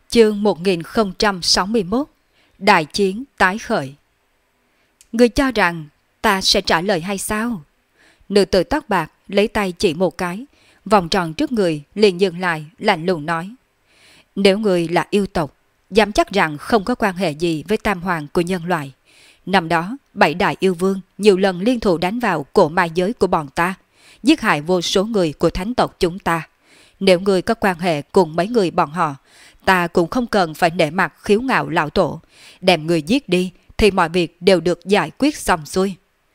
Chương 1061. Đại chiến tái khởi. Ngươi cho rằng ta sẽ trả lời hay sao? Nữ tử tóc bạc lấy tay chỉ một cái, vòng tròn trước người liền dừng lại, lạnh lùng nói: Nếu ngươi là yêu tộc, dám chắc rằng không có quan hệ gì với tam hoàng của nhân loại. Năm đó, 7 đại yêu vương nhiều lần liên thủ đánh vào cổ ma giới của bọn ta, giết hại vô số người của thánh tộc chúng ta. Nếu ngươi có quan hệ cùng mấy người bọn họ, ta cũng không cần phải nể mặt khiếu ngạo lão tổ. Đem người giết đi thì mọi việc đều được giải quyết xong xuôi.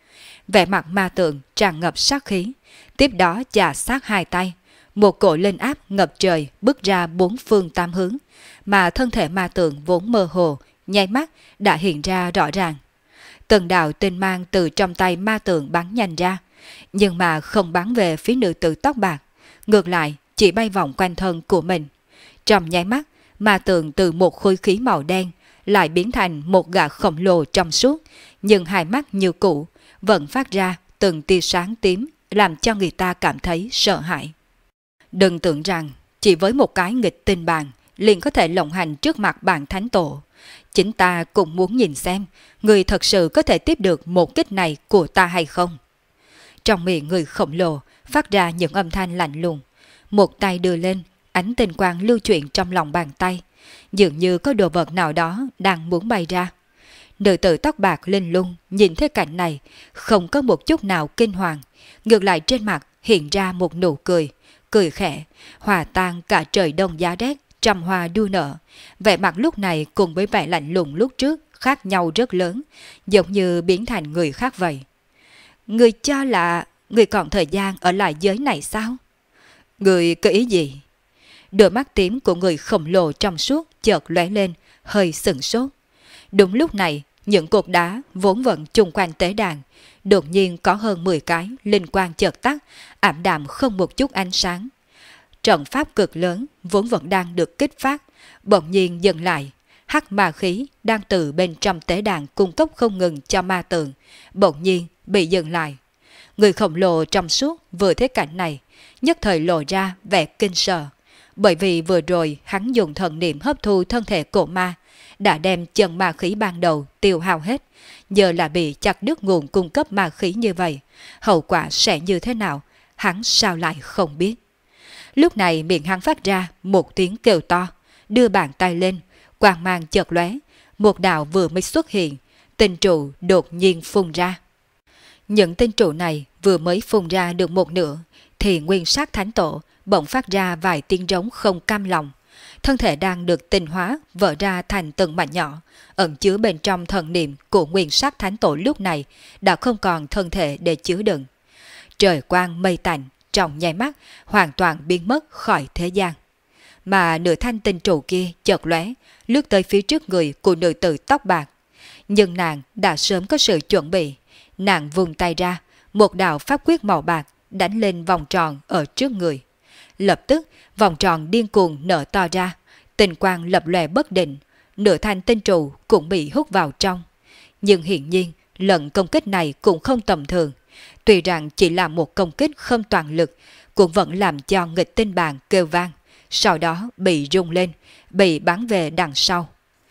Vẻ mặt ma tượng tràn ngập sát khí, tiếp đó chà sát hai tay, một cỗ linh áp ngập trời bước ra bốn phương tám hướng, mà thân thể ma tượng vốn mơ hồ, nháy mắt đã hiện ra rõ ràng. Từng đạo tinh mang từ trong tay ma tượng bắn nhanh ra, nhưng mà không bắn về phía nữ tử tóc bạc, ngược lại chỉ bay vòng quanh thân của mình. Trong nháy mắt, ma tượng từ một khối khí màu đen lại biến thành một gã khổng lồ trong suốt, nhưng hai mắt như cũ vẫn phát ra từng tia sáng tím, làm cho người ta cảm thấy sợ hãi. Đừng tưởng rằng chỉ với một cái nghịch tinh bàn liền có thể lộng hành trước mặt bạn thánh tổ. Chính ta cũng muốn nhìn xem người thật sự có thể tiếp được một kích này của ta hay không. Trong miệng người khổng lồ phát ra những âm thanh lạnh lùng, một tay đưa lên, ánh tinh quang lưu chuyển trong lòng bàn tay, dường như có đồ vật nào đó đang muốn bay ra. Nữ tử tóc bạc linh lung nhìn thấy cảnh này, không có một chút nào kinh hoàng, ngược lại trên mặt hiện ra một nụ cười, cười khẽ, hòa tan cả trời đông giá rét, trăm hoa đua nở. Vẻ mặt lúc này cùng với vẻ lạnh lùng lúc trước khác nhau rất lớn, giống như biến thành người khác vậy. Người cho là người còn thời gian ở lại giới này sao? Người có ý gì? Đôi mắt tím của người khổng lồ trong suốt chợt lóe lên, hơi sừng sốt. Đúng lúc này, những cột đá vốn vẫn chung quanh tế đàn, đột nhiên có hơn 10 cái linh quang chợt tắt, ảm đạm không một chút ánh sáng. Trận pháp cực lớn vốn vẫn đang được kích phát, bỗng nhiên dừng lại. Hắc ma khí đang từ bên trong tế đàn cung cấp không ngừng cho ma tượng, bỗng nhiên bị dừng lại. Người khổng lồ trong suốt vừa thấy cảnh này, nhất thời lộ ra vẻ kinh sợ, bởi vì vừa rồi hắn dùng thần niệm hấp thu thân thể cổ ma, đã đem chân ma khí ban đầu tiêu hao hết, giờ là bị chặt đứt nguồn cung cấp ma khí như vậy, hậu quả sẽ như thế nào, hắn sao lại không biết. Lúc này miệng hắn phát ra một tiếng kêu to, đưa bàn tay lên, quang mang chợt lóe, một đạo vừa mới xuất hiện, tinh trụ đột nhiên phun ra. Những tinh trụ này vừa mới phun ra được một nửa, thì nguyên sát thánh tổ bỗng phát ra vài tiếng rống không cam lòng. Thân thể đang được tinh hóa vỡ ra thành từng mảnh nhỏ, ẩn chứa bên trong thần niệm của nguyên sát thánh tổ lúc này đã không còn thân thể để chứa đựng. Trời quang mây tạnh trong nháy mắt hoàn toàn biến mất khỏi thế gian. Mà nửa thanh tinh trụ kia chợt lóe, lướt tới phía trước người của nữ tử tóc bạc. Nhưng nàng đã sớm có sự chuẩn bị. Nàng vùng tay ra, một đạo pháp quyết màu bạc đánh lên vòng tròn ở trước người. Lập tức, vòng tròn điên cuồng nở to ra, tinh quang lập lòe bất định, nửa thanh tinh trụ cũng bị hút vào trong. Nhưng hiển nhiên, lần công kích này cũng không tầm thường. Tuy rằng chỉ là một công kích không toàn lực, cũng vẫn làm cho nghịch tinh bàn kêu vang, sau đó bị rung lên, bị bắn về đằng sau.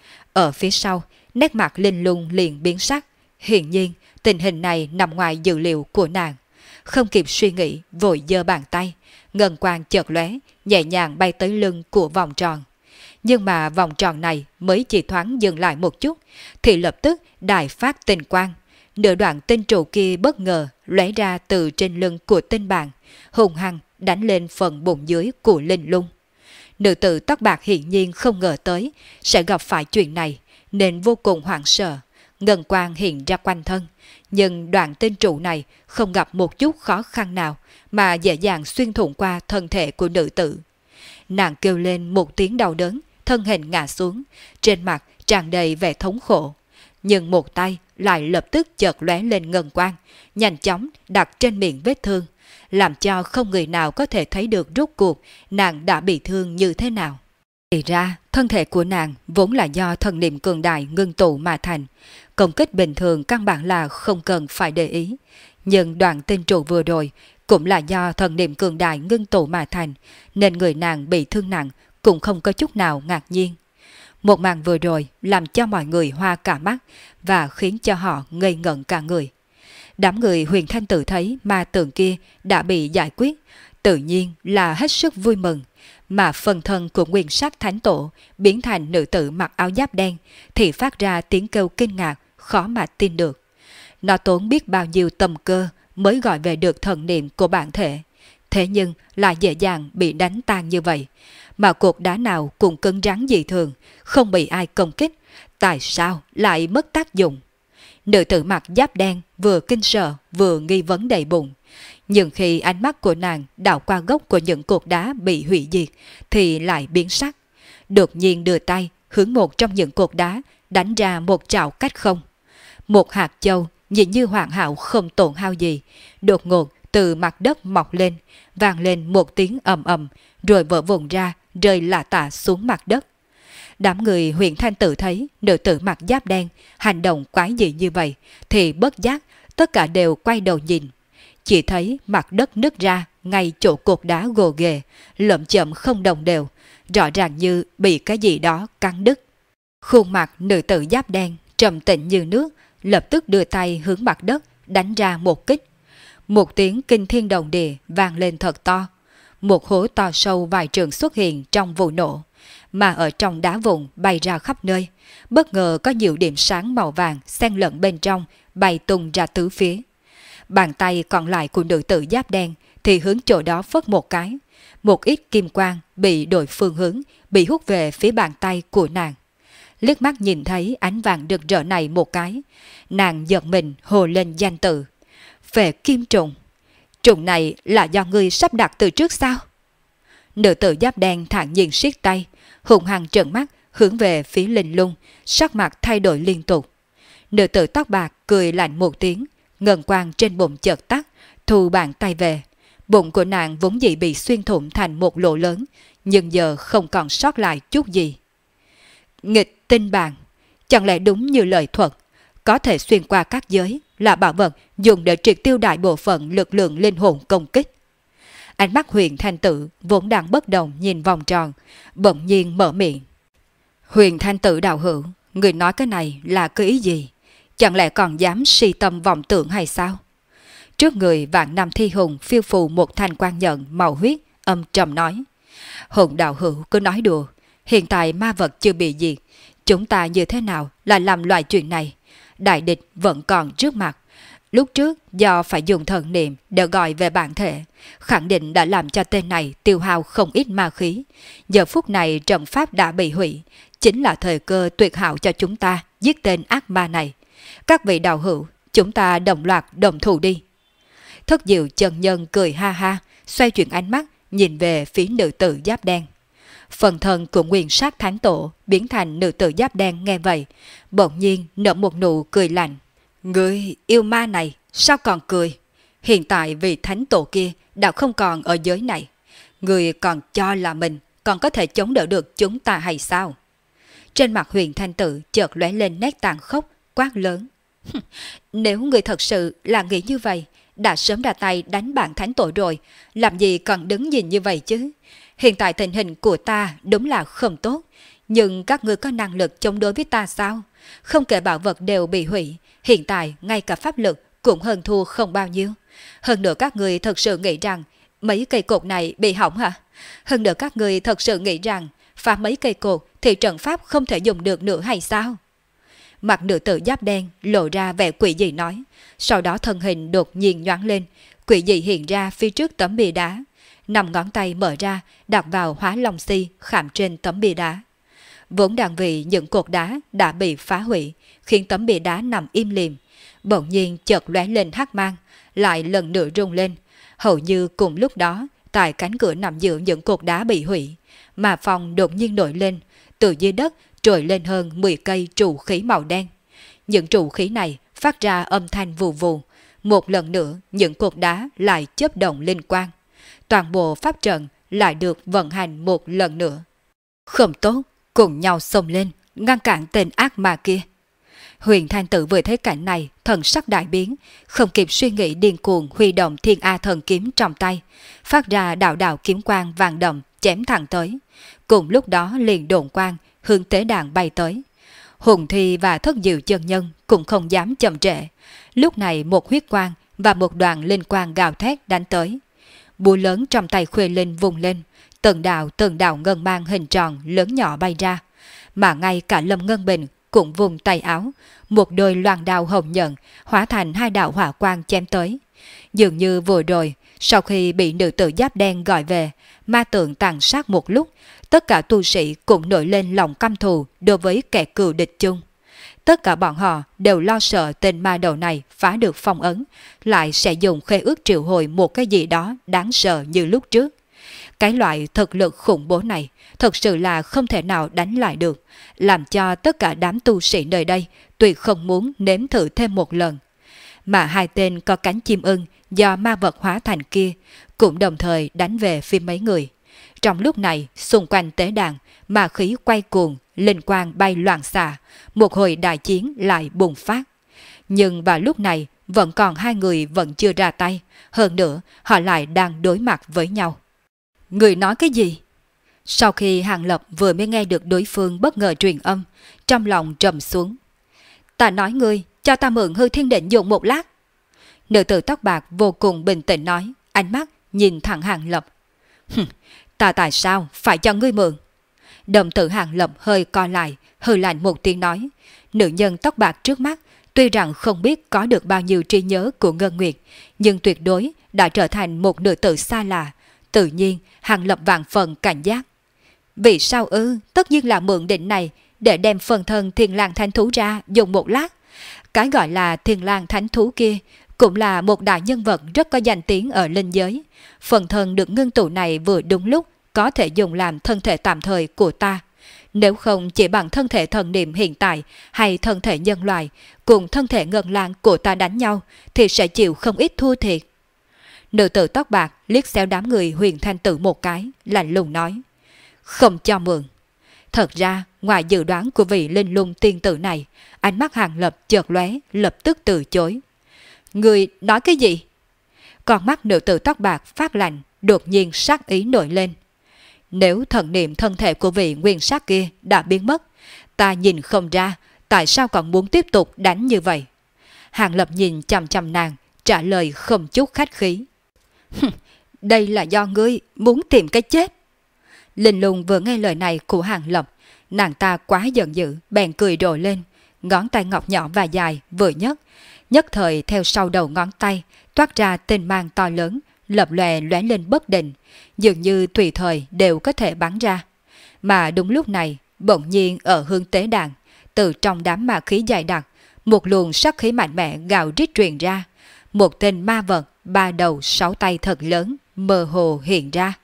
Ở phía sau, nét mặt linh lung liền biến sắc, hiển nhiên tình hình này nằm ngoài dự liệu của nàng. Không kịp suy nghĩ, vội giơ bàn tay, ngân quang chợt lóe, nhẹ nhàng bay tới lưng của vòng tròn. Nhưng mà vòng tròn này mới chỉ thoáng dừng lại một chút, thì lập tức đại phát tinh quang. Nửa đoạn tinh trụ kia bất ngờ lóe ra từ trên lưng của tinh bàn, hùng hăng đánh lên phần bụng dưới của linh lung. Nữ tử tóc bạc hiển nhiên không ngờ tới sẽ gặp phải chuyện này, nên vô cùng hoảng sợ. Ngân quang hiện ra quanh thân, nhưng đoạn tinh trụ này không gặp một chút khó khăn nào mà dễ dàng xuyên thủng qua thân thể của nữ tử. Nàng kêu lên một tiếng đau đớn, thân hình ngã xuống, trên mặt tràn đầy vẻ thống khổ. Nhưng một tay lại lập tức chợt lóe lên ngân quang, nhanh chóng đặt trên miệng vết thương, làm cho không người nào có thể thấy được rốt cuộc nàng đã bị thương như thế nào. Thì ra, thân thể của nàng vốn là do thần niệm cường đại ngưng tụ mà thành, công kích bình thường căn bản là không cần phải để ý. Nhưng đoạn tinh trụ vừa rồi cũng là do thần niệm cường đại ngưng tụ mà thành, nên người nàng bị thương nặng cũng không có chút nào ngạc nhiên. Một màn vừa rồi làm cho mọi người hoa cả mắt và khiến cho họ ngây ngẩn cả người. Đám người Huyền Thanh Tử thấy ma tượng kia đã bị giải quyết, tự nhiên là hết sức vui mừng, mà phần thân của Nguyên Sắc Thánh Tổ biến thành nữ tử mặc áo giáp đen thì phát ra tiếng kêu kinh ngạc, khó mà tin được. Nó tốn biết bao nhiêu tâm cơ mới gọi về được thần niệm của bản thể, thế nhưng lại dễ dàng bị đánh tan như vậy, mà cột đá nào cũng cứng rắn dị thường, không bị ai công kích, tại sao lại mất tác dụng? Nữ tử mặc giáp đen vừa kinh sợ vừa nghi vấn đầy bụng, nhưng khi ánh mắt của nàng đảo qua gốc của những cột đá bị hủy diệt thì lại biến sắc, đột nhiên đưa tay hướng một trong những cột đá đánh ra một trảo cách không. Một hạt châu nhìn như hoàn hảo không tổn hao gì, đột ngột từ mặt đất mọc lên, vang lên một tiếng ầm ầm, rồi vỡ vụn ra, rơi lả tả xuống mặt đất. Đám người Huyền Thanh Tử thấy nữ tử mặc giáp đen hành động quái dị như vậy thì bất giác tất cả đều quay đầu nhìn. Chỉ thấy mặt đất nứt ra ngay chỗ cột đá gồ ghề, lởm chởm không đồng đều, rõ ràng như bị cái gì đó cắn đứt. Khuôn mặt nữ tử giáp đen trầm tĩnh như nước, lập tức đưa tay hướng mặt đất đánh ra một kích. Một tiếng kinh thiên động địa vang lên thật to. Một hố to sâu vài trượng xuất hiện trong vụ nổ, mà ở trong đá vụn bay ra khắp nơi. Bất ngờ có nhiều điểm sáng màu vàng xen lẫn bên trong, bay tung ra tứ phía. Bàn tay còn lại của nữ tử giáp đen thì hướng chỗ đó phất một cái. Một ít kim quang bị đổi phương hướng, bị hút về phía bàn tay của nàng. Liếc mắt nhìn thấy ánh vàng rực rỡ này một cái, nàng giật mình hồ lên danh tự. Về kim trùng. Trùng này là do ngươi sắp đặt từ trước sao? Nữ tử giáp đen thản nhiên siết tay, hùng hăng trợn mắt hướng về phía Linh Lung, sắc mặt thay đổi liên tục. Nữ tử tóc bạc cười lạnh một tiếng, ngân quang trên bụng chợt tắt, thu bàn tay về. Bụng của nàng vốn dĩ bị xuyên thủng thành một lỗ lớn, nhưng giờ không còn sót lại chút gì. Nghịch tinh bàn, chẳng lẽ đúng như lời thuật, có thể xuyên qua các giới, là bảo vật dùng để triệt tiêu đại bộ phận lực lượng linh hồn công kích. Ánh mắt Huyền Thanh Tử vốn đang bất động nhìn vòng tròn, bỗng nhiên mở miệng. Huyền Thanh Tử đạo hữu, người nói cái này là cái ý gì? Chẳng lẽ còn dám si tâm vọng tưởng hay sao? Trước người vạn năm thi hùng phiêu phù một thanh quan nhận màu huyết, âm trầm nói. Hùng đạo hữu cứ nói đùa, hiện tại ma vật chưa bị diệt, chúng ta như thế nào là làm loại chuyện này? Đại địch vẫn còn trước mặt. Lúc trước do phải dùng thần niệm để gọi về bản thể, khẳng định đã làm cho tên này tiêu hao không ít ma khí. Giờ phút này trận pháp đã bị hủy, chính là thời cơ tuyệt hảo cho chúng ta giết tên ác ma này. Các vị đạo hữu, chúng ta đồng loạt đồng thủ đi. Thất Diệu chân nhân cười ha ha, xoay chuyển ánh mắt nhìn về phía nữ tử giáp đen. Phần thân của Nguyên Sát Thánh Tổ biến thành nữ tử giáp đen nghe vậy, bỗng nhiên nở một nụ cười lạnh. Người yêu ma này sao còn cười? Hiện tại vị Thánh Tổ kia đã không còn ở giới này, người còn cho là mình còn có thể chống đỡ được chúng ta hay sao? Trên mặt Huyền Thanh Tử chợt lóe lên nét tàn khốc, quát lớn. Nếu người thật sự là nghĩ như vậy, đã sớm ra tay đánh bạn Thánh Tổ rồi, làm gì còn đứng nhìn như vậy chứ? Hiện tại tình hình của ta đúng là không tốt, nhưng các ngươi có năng lực chống đối với ta sao? Không kể bảo vật đều bị hủy, hiện tại ngay cả pháp lực cũng hơn thua không bao nhiêu. Hơn nữa các ngươi thật sự nghĩ rằng mấy cây cột này bị hỏng hả? Hơn nữa các ngươi thật sự nghĩ rằng phá mấy cây cột thì trận pháp không thể dùng được nữa hay sao? Mặt nữ tử giáp đen lộ ra vẻ quỷ dị nói, sau đó thân hình đột nhiên nhoáng lên, quỷ dị hiện ra phía trước tấm bia đá. 5 ngón tay mở ra đặt vào hóa long si khảm trên tấm bia đá. Vốn đang vì những cột đá đã bị phá hủy, khiến tấm bia đá nằm im lìm, bỗng nhiên chợt lóe lên hắc mang, lại lần nữa rung lên. Hầu như cùng lúc đó, tại cánh cửa nằm giữa những cột đá bị hủy, mà phòng đột nhiên nổi lên, từ dưới đất trồi lên hơn 10 cây trụ khí màu đen. Những trụ khí này phát ra âm thanh vù vù, một lần nữa những cột đá lại chớp động linh quang. Toàn bộ pháp trận lại được vận hành một lần nữa. Không tốt, cùng nhau xông lên, ngăn cản tên ác ma kia. Huyền Thanh Tử vừa thấy cảnh này, thần sắc đại biến, không kịp suy nghĩ điên cuồng huy động Thiên A thần kiếm trong tay, phát ra đạo đạo kiếm quang vàng đậm chém thẳng tới. Cùng lúc đó liền độn quang hướng tế đàn bay tới. Hùng Thi và Thất Diệu chân nhân cũng không dám chậm trễ. Lúc này một huyết quang và một đoàn linh quang gào thét đánh tới. Búa lớn trong tay Khuê Linh vùng lên, từng đạo ngân mang hình tròn lớn nhỏ bay ra. Mà ngay cả Lâm Ngân Bình cũng vùng tay áo, một đôi loan đao hồng nhận hóa thành hai đạo hỏa quang chém tới. Dường như vừa rồi, sau khi bị nữ tử giáp đen gọi về, ma tượng tàn sát một lúc, tất cả tu sĩ cũng nổi lên lòng căm thù đối với kẻ cừu địch chung. Tất cả bọn họ đều lo sợ tên ma đầu này phá được phong ấn, lại sẽ dùng khế ước triệu hồi một cái gì đó đáng sợ như lúc trước. Cái loại thực lực khủng bố này thật sự là không thể nào đánh lại được, làm cho tất cả đám tu sĩ nơi đây tuyệt không muốn nếm thử thêm một lần. Mà hai tên có cánh chim ưng do ma vật hóa thành kia cũng đồng thời đánh về phía mấy người. Trong lúc này, xung quanh tế đàn, ma khí quay cuồng, linh quang bay loạn xạ, một hồi đại chiến lại bùng phát. Nhưng vào lúc này, vẫn còn hai người vẫn chưa ra tay, hơn nữa họ lại đang đối mặt với nhau. Người nói cái gì? Sau khi Hàng Lập vừa mới nghe được đối phương bất ngờ truyền âm, trong lòng trầm xuống. Ta nói ngươi, cho ta mượn hư thiên định dùng một lát. Nữ tử tóc bạc vô cùng bình tĩnh nói, ánh mắt nhìn thẳng Hàng Lập. Ta tại sao phải cho ngươi mượn? Đồng tử Hàng Lập hơi co lại, hừ lạnh một tiếng nói. Nữ nhân tóc bạc trước mắt, tuy rằng không biết có được bao nhiêu trí nhớ của Ngân Nguyệt, nhưng tuyệt đối đã trở thành một nữ tử xa lạ. Tự nhiên, Hàng Lập vạn phần cảnh giác. Vì sao ư? Tất nhiên là mượn định này để đem phần thân Thiên Lang Thánh Thú ra dùng một lát. Cái gọi là Thiên Lang Thánh Thú kia cũng là một đại nhân vật rất có danh tiếng ở linh giới. Phần thân được ngưng tụ này vừa đúng lúc có thể dùng làm thân thể tạm thời của ta. Nếu không chỉ bằng thân thể thần niệm hiện tại hay thân thể nhân loại cùng thân thể Ngân Lang của ta đánh nhau thì sẽ chịu không ít thua thiệt. Nữ tử tóc bạc liếc xéo đám người Huyền Thanh Tử một cái, lạnh lùng nói. Không cho mượn. Thật ra, ngoài dự đoán của vị linh lung tiên tử này, ánh mắt Hàng Lập chợt lóe, lập tức từ chối. Người nói cái gì? Con mắt nữ tử tóc bạc phát lạnh, đột nhiên sát ý nổi lên. Nếu thần niệm thân thể của vị nguyên sát kia đã biến mất, ta nhìn không ra tại sao còn muốn tiếp tục đánh như vậy. Hàng Lập nhìn chằm chằm nàng, trả lời không chút khách khí. Đây là do ngươi muốn tìm cái chết. Linh lung vừa nghe lời này của Hàng Lập, nàng ta quá giận dữ, bèn cười rộ lên, ngón tay ngọc nhỏ và dài vừa nhấc, nhất thời theo sau đầu ngón tay toát ra tinh mang to lớn, lập lòe lóe lên bất định, dường như tùy thời đều có thể bắn ra. Mà đúng lúc này, bỗng nhiên ở hướng tế đàn, từ trong đám ma khí dày đặc, một luồng sát khí mạnh mẽ gào rít truyền ra, một tên ma vật ba đầu sáu tay thật lớn mơ hồ hiện ra.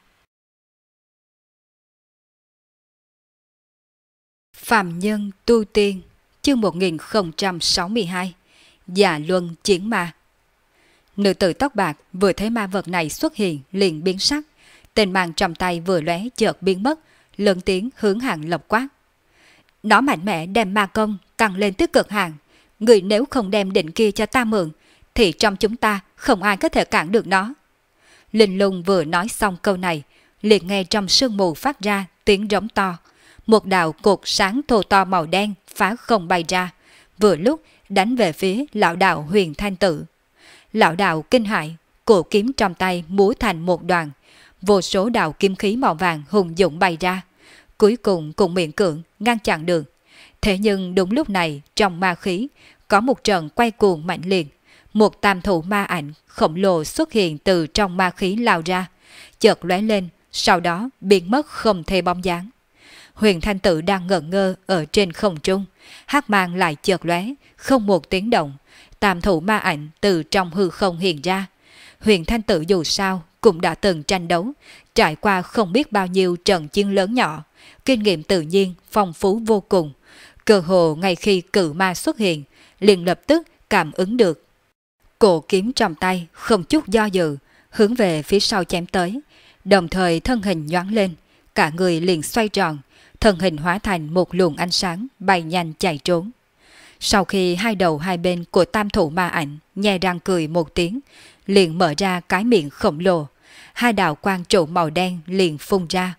Phàm Nhân Tu Tiên, chương 1062, Dạ Luân Chiến Ma. Nữ tử tóc bạc vừa thấy ma vật này xuất hiện liền biến sắc, tên mang trong tay vừa lóe chợt biến mất, lớn tiếng hướng Hàng Lập quát. Nó mạnh mẽ đem ma công tăng lên tới cực hạn, người nếu không đem định kia cho ta mượn, thì trong chúng ta không ai có thể cản được nó. Linh lung vừa nói xong câu này, liền nghe trong sương mù phát ra tiếng rống to. Một đạo cột sáng thô to màu đen phá không bay ra, vừa lúc đánh về phía lão đạo Huyền Thanh Tử. Lão đạo kinh hãi, cổ kiếm trong tay múa thành một đoàn, vô số đạo kim khí màu vàng hùng dũng bay ra, cuối cùng cũng miễn cưỡng ngăn chặn được. Thế nhưng đúng lúc này trong ma khí có một trận quay cuồng mạnh liệt, một tam thủ ma ảnh khổng lồ xuất hiện từ trong ma khí lao ra, chợt lóe lên, sau đó biến mất không thấy bóng dáng. Huyền Thanh Tử đang ngẩn ngơ ở trên không trung, hắc mang lại chợt lóe, không một tiếng động, tam thủ ma ảnh từ trong hư không hiện ra. Huyền Thanh Tử dù sao cũng đã từng tranh đấu, trải qua không biết bao nhiêu trận chiến lớn nhỏ, kinh nghiệm tự nhiên phong phú vô cùng. Cơ hồ ngay khi cự ma xuất hiện, liền lập tức cảm ứng được. Cổ kiếm trong tay không chút do dự, hướng về phía sau chém tới, đồng thời thân hình nhoáng lên, cả người liền xoay tròn, thân hình hóa thành một luồng ánh sáng bay nhanh chạy trốn. Sau khi hai đầu hai bên của tam thủ ma ảnh nhe răng cười một tiếng, liền mở ra cái miệng khổng lồ, hai đạo quang trụ màu đen liền phun ra.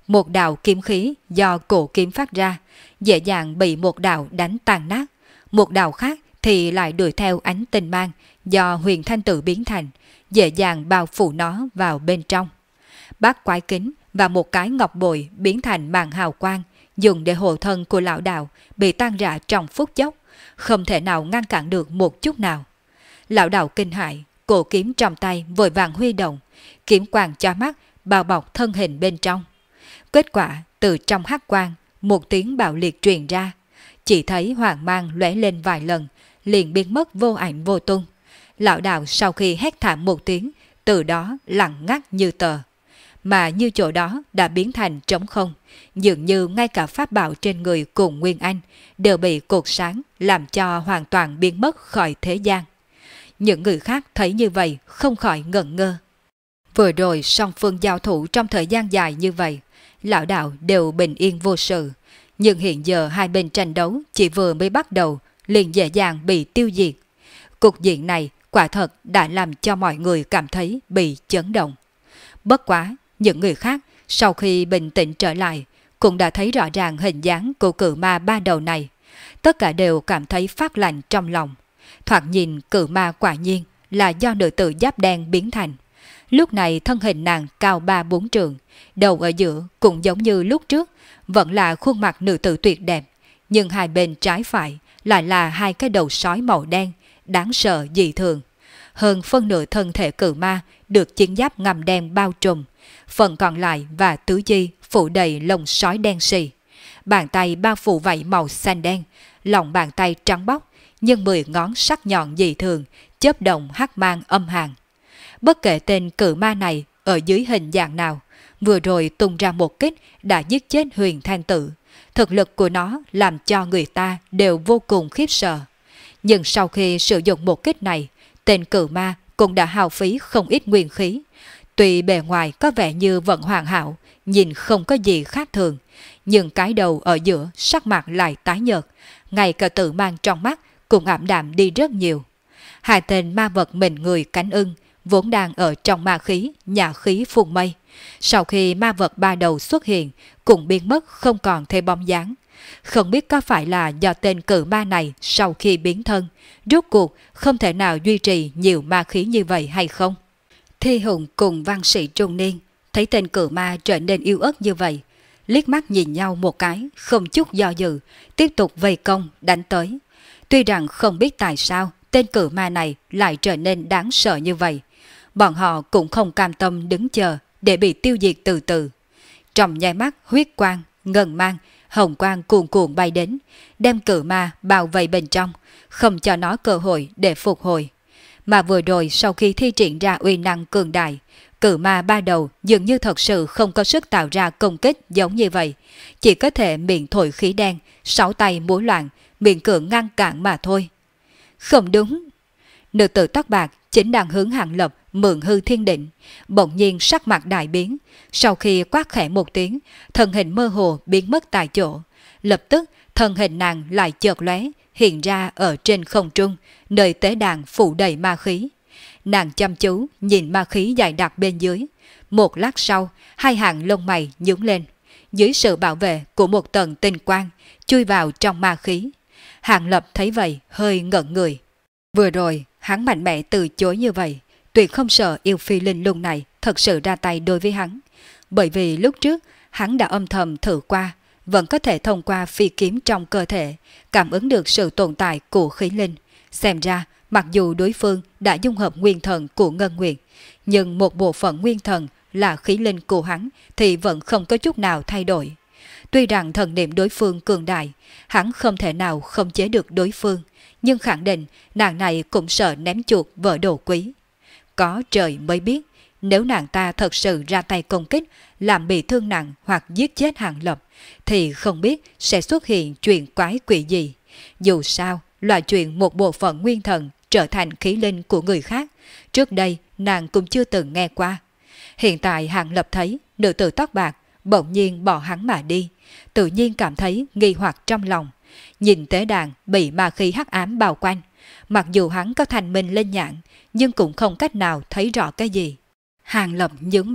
một đạo kiếm khí do cổ kiếm phát ra, dễ dàng bị một đạo đánh tan nát. Một đạo khác thì lại đuổi theo ánh tinh mang do Huyền Thanh Tử biến thành, dễ dàng bao phủ nó vào bên trong. Bát quái kính và một cái ngọc bội biến thành màn hào quang, dùng để hộ thân của lão đạo bị tan rã trong phút chốc, không thể nào ngăn cản được một chút nào. Lão đạo kinh hãi, cổ kiếm trong tay vội vàng huy động, kiếm quang chói mắt bao bọc thân hình bên trong. Kết quả từ trong hắc quang một tiếng bạo liệt truyền ra, chỉ thấy hoàng mang lóe lên vài lần, liền biến mất vô ảnh vô tung. Lão đạo sau khi hét thảm một tiếng, từ đó lặng ngắt như tờ. Mà như chỗ đó đã biến thành trống không, dường như ngay cả pháp bảo trên người cùng Nguyên Anh đều bị cột sáng làm cho hoàn toàn biến mất khỏi thế gian. Những người khác thấy như vậy không khỏi ngẩn ngơ. Vừa rồi song phương giao thủ trong thời gian dài như vậy, lão đạo đều bình yên vô sự, nhưng hiện giờ hai bên tranh đấu chỉ vừa mới bắt đầu liền dễ dàng bị tiêu diệt. Cục diện này quả thật đã làm cho mọi người cảm thấy bị chấn động. Bất quá, những người khác sau khi bình tĩnh trở lại cũng đã thấy rõ ràng hình dáng của cự ma ba đầu này. Tất cả đều cảm thấy phát lạnh trong lòng. Thoạt nhìn cự ma quả nhiên là do nữ tử giáp đen biến thành. Lúc này thân hình nàng cao 3-4 trượng, đầu ở giữa cũng giống như lúc trước, vẫn là khuôn mặt nữ tử tuyệt đẹp, nhưng hai bên trái phải lại là hai cái đầu sói màu đen, đáng sợ dị thường. Hơn phân nửa thân thể cự ma được chiến giáp ngầm đen bao trùm, phần còn lại và tứ chi phủ đầy lông sói đen xì. Bàn tay bao phủ vảy màu xanh đen, lòng bàn tay trắng bóc, nhưng 10 ngón sắc nhọn dị thường, chớp động hắc mang âm hàn. Bất kể tên cự ma này ở dưới hình dạng nào, vừa rồi tung ra một kích đã giết chết Huyền Thanh Tử. Thực lực của nó làm cho người ta đều vô cùng khiếp sợ. Nhưng sau khi sử dụng một kích này, tên cự ma cũng đã hao phí không ít nguyên khí. Tuy bề ngoài có vẻ như vẫn hoàn hảo, nhìn không có gì khác thường, nhưng cái đầu ở giữa sắc mặt lại tái nhợt, ngay cả tự mang trong mắt cũng ảm đạm đi rất nhiều. Hai tên ma vật mình người cánh ưng vốn đang ở trong ma khí, nhà khí phun mây. Sau khi ma vật ba đầu xuất hiện, cũng biến mất không còn thấy bóng dáng. Không biết có phải là do tên cự ma này sau khi biến thân, rốt cuộc không thể nào duy trì nhiều ma khí như vậy hay không? Thi Hùng cùng văn sĩ trung niên thấy tên cự ma trở nên yếu ớt như vậy, liếc mắt nhìn nhau một cái, không chút do dự, tiếp tục vây công đánh tới. Tuy rằng không biết tại sao tên cự ma này lại trở nên đáng sợ như vậy, bọn họ cũng không cam tâm đứng chờ để bị tiêu diệt từ từ. Trong nháy mắt huyết quang, ngân mang, hồng quang cuồn cuộn bay đến, đem cự ma bao vây bên trong, không cho nó cơ hội để phục hồi. Mà vừa rồi sau khi thi triển ra uy năng cường đại, cự ma ba đầu dường như thật sự không có sức tạo ra công kích giống như vậy, chỉ có thể miệng thổi khí đen, sáu tay múa loạn, miệng cưỡng ngăn cản mà thôi. Không đúng. Nữ tử tóc bạc chính đang hướng Hàng Lập mượn hư thiên định, bỗng nhiên sắc mặt đại biến, sau khi quát khẽ một tiếng, thân hình mơ hồ biến mất tại chỗ. Lập tức thân hình nàng lại chợt lóe, hiện ra ở trên không trung, nơi tế đàn phủ đầy ma khí. Nàng chăm chú nhìn ma khí dày đặc bên dưới. Một lát sau, hai hàng lông mày nhướng lên. Dưới sự bảo vệ của một tầng tinh quang, chui vào trong ma khí. Hàng Lập thấy vậy hơi ngẩn người. Vừa rồi hắn mạnh mẽ từ chối như vậy, tuyệt không sợ yêu phi linh lung này thật sự ra tay đối với hắn. Bởi vì lúc trước hắn đã âm thầm thử qua, vẫn có thể thông qua phi kiếm trong cơ thể cảm ứng được sự tồn tại của khí linh. Xem ra mặc dù đối phương đã dung hợp nguyên thần của Ngân Nguyệt, nhưng một bộ phận nguyên thần là khí linh của hắn thì vẫn không có chút nào thay đổi. Tuy rằng thần niệm đối phương cường đại, hắn không thể nào khống chế được đối phương, nhưng khẳng định nàng này cũng sợ ném chuột vỡ đồ quý. Có trời mới biết, nếu nàng ta thật sự ra tay công kích, làm bị thương nặng hoặc giết chết Hàng Lập, thì không biết sẽ xuất hiện chuyện quái quỷ gì. Dù sao, loại chuyện một bộ phận nguyên thần trở thành khí linh của người khác, trước đây nàng cũng chưa từng nghe qua. Hiện tại Hàng Lập thấy nữ tử tóc bạc bỗng nhiên bỏ hắn mà đi, tự nhiên cảm thấy nghi hoặc trong lòng. Nhìn tế đàn bị ma khí hắc ám bao quanh, mặc dù hắn có thành minh lên nhãn, nhưng cũng không cách nào thấy rõ cái gì. Hàng Lập nhướng mày,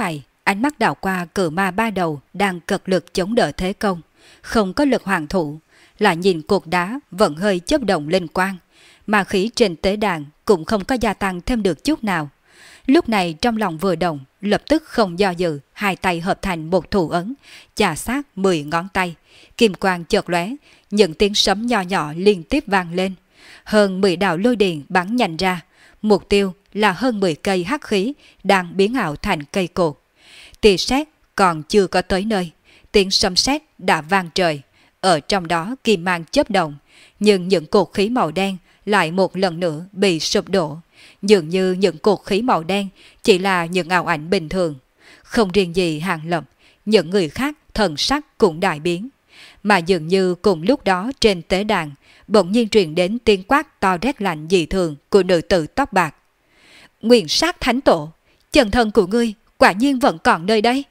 ánh mắt đảo qua cự ma ba đầu đang cật lực chống đỡ thế công, không có lực hoàn thủ, lại nhìn cột đá vẫn hơi chớp động lên quang, mà khí trên tế đàn cũng không có gia tăng thêm được chút nào. Lúc này trong lòng vừa động, lập tức không do dự, hai tay hợp thành một thủ ấn, chà sát 10 ngón tay, kim quang chợt lóe, những tiếng sấm nhỏ nhỏ liên tiếp vang lên. Hơn 10 đạo lôi điện bắn nhanh ra, mục tiêu là hơn 10 cây hắc khí đang biến ảo thành cây cột. Tia sét còn chưa có tới nơi, tiếng sấm sét đã vang trời, ở trong đó kim mang chớp động, nhưng những cột khí màu đen lại một lần nữa bị sụp đổ. Dường như những cột khí màu đen chỉ là những ảo ảnh bình thường. Không riêng gì Hàng Lập, những người khác thần sắc cũng đại biến. Mà dường như cùng lúc đó trên tế đàn, bỗng nhiên truyền đến tiếng quát to rét lạnh dị thường của nữ tử tóc bạc. Nguyên sát thánh tổ, chân thân của ngươi quả nhiên vẫn còn nơi đây.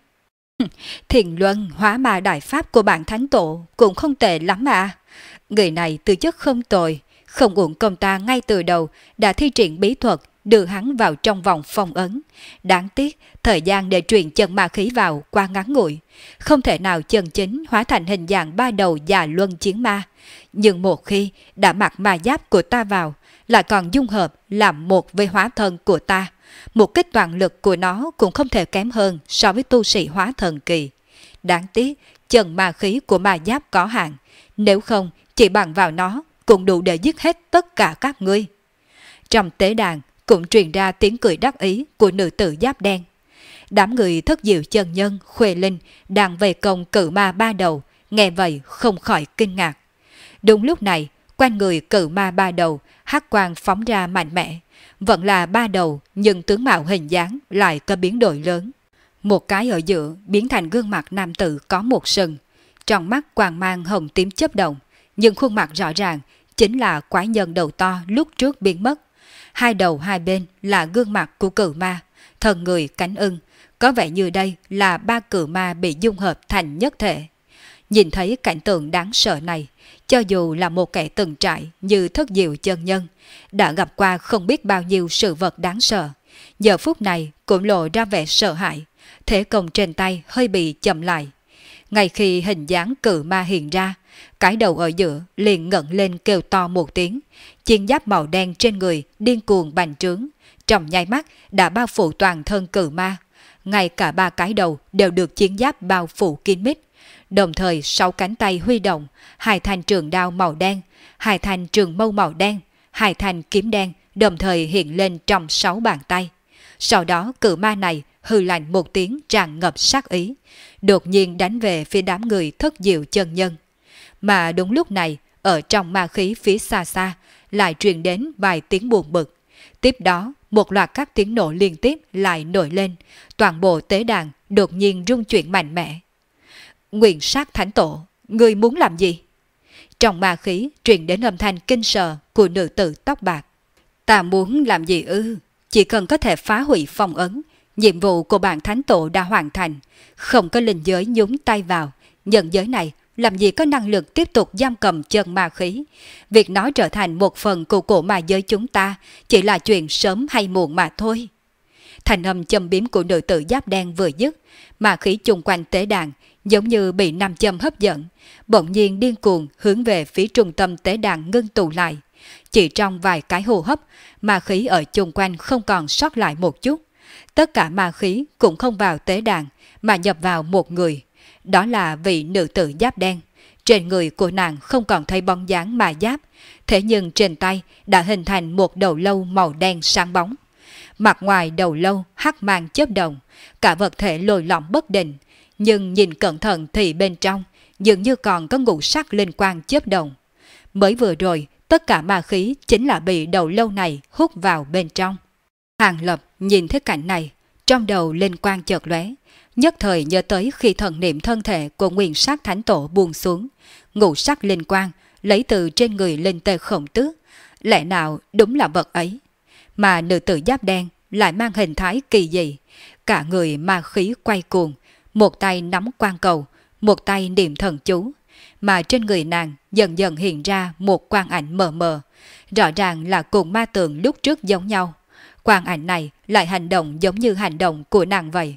Thiền luân hóa ma đại pháp của bản thánh tổ cũng không tệ lắm mà. Người này tư chất không tồi, không uổng công ta ngay từ đầu đã thi triển bí thuật đưa hắn vào trong vòng phong ấn. Đáng tiếc, thời gian để truyền chân ma khí vào qua ngắn ngủi, không thể nào chân chính hóa thành hình dạng ba đầu già luân chiến ma. Nhưng một khi đã mặc ma giáp của ta vào, lại còn dung hợp làm một với hóa thân của ta. Một kích toàn lực của nó cũng không thể kém hơn so với tu sĩ hóa thần kỳ. Đáng tiếc, chân ma khí của ma giáp có hạn, nếu không chỉ bằng vào nó cũng đủ để giết hết tất cả các ngươi. Trong tế đàn cũng truyền ra tiếng cười đắc ý của nữ tử giáp đen. Đám người Thất Diệu chân nhân, Khuê Linh đang vây công cự ma ba đầu, nghe vậy không khỏi kinh ngạc. Đúng lúc này, quanh người cự ma ba đầu, hắc quang phóng ra mạnh mẽ. Vẫn là ba đầu, nhưng tướng mạo hình dáng lại có biến đổi lớn. Một cái ở giữa biến thành gương mặt nam tử có một sừng, trong mắt quang mang hồng tím chớp động, nhưng khuôn mặt rõ ràng chính là quái nhân đầu to lúc trước biến mất. Hai đầu hai bên là gương mặt của cự ma, thân người cánh ưng, có vẻ như đây là ba cự ma bị dung hợp thành nhất thể. Nhìn thấy cảnh tượng đáng sợ này, cho dù là một kẻ từng trải như Thất Diệu chân nhân, đã gặp qua không biết bao nhiêu sự vật đáng sợ, giờ phút này cũng lộ ra vẻ sợ hãi, thế công trên tay hơi bị chậm lại. Ngay khi hình dáng cự ma hiện ra, cái đầu ở giữa liền ngẩng lên kêu to một tiếng, chiến giáp màu đen trên người điên cuồng bành trướng, trong nháy mắt đã bao phủ toàn thân cự ma. Ngay cả ba cái đầu đều được chiến giáp bao phủ kín mít. Đồng thời 6 cánh tay huy động, 2 thanh trường đao màu đen, 2 thanh trường mâu màu đen, 2 thanh kiếm đen đồng thời hiện lên trong 6 bàn tay. Sau đó cự ma này hừ lạnh một tiếng tràn ngập sát ý, đột nhiên đánh về phía đám người Thất Diệu chân nhân. Mà đúng lúc này, ở trong ma khí phía xa xa, lại truyền đến vài tiếng buồn bực. Tiếp đó, một loạt các tiếng nổ liên tiếp lại nổi lên, toàn bộ tế đàn đột nhiên rung chuyển mạnh mẽ. Nguyên sát thánh tổ, ngươi muốn làm gì? Trong ma khí truyền đến âm thanh kinh sợ của nữ tử tóc bạc. Ta muốn làm gì ư? Chỉ cần có thể phá hủy phong ấn, nhiệm vụ của bản thánh tổ đã hoàn thành, không có linh giới nhúng tay vào, nhân giới này làm gì có năng lực tiếp tục giam cầm chân ma khí. Việc nó trở thành một phần của cổ ma giới chúng ta chỉ là chuyện sớm hay muộn mà thôi. Thành âm châm biếm của nữ tử giáp đen vừa dứt, ma khí chung quanh tế đàn giống như bị nam châm hấp dẫn, bỗng nhiên điên cuồng hướng về phía trung tâm tế đàn ngưng tụ lại. Chỉ trong vài cái hô hấp, ma khí ở chung quanh không còn sót lại một chút. Tất cả ma khí cũng không vào tế đàn mà nhập vào một người. Đó là vị nữ tử giáp đen. Trên người của nàng không còn thấy bóng dáng ma giáp, thế nhưng trên tay đã hình thành một đầu lâu màu đen sáng bóng. Mặt ngoài đầu lâu hắc mang chớp động, cả vật thể lồi lõm bất định, nhưng nhìn cẩn thận thì bên trong dường như còn có ngũ sắc linh quang chớp động. Mới vừa rồi, tất cả ma khí chính là bị đầu lâu này hút vào bên trong. Hàng Lập nhìn thấy cảnh này, trong đầu linh quang chợt lóe, nhất thời nhớ tới khi thần niệm thân thể của Nguyên Sát Thánh Tổ buông xuống, ngũ sắc linh quang lấy từ trên người Linh Tê Khổng Tước, lẽ nào đúng là vật ấy? Mà nữ tử giáp đen lại mang hình thái kỳ dị, cả người ma khí quay cuồng, một tay nắm quan cầu, một tay niệm thần chú, mà trên người nàng dần dần hiện ra một quang ảnh mờ mờ, rõ ràng là cùng ma tượng lúc trước giống nhau. Quang ảnh này lại hành động giống như hành động của nàng vậy.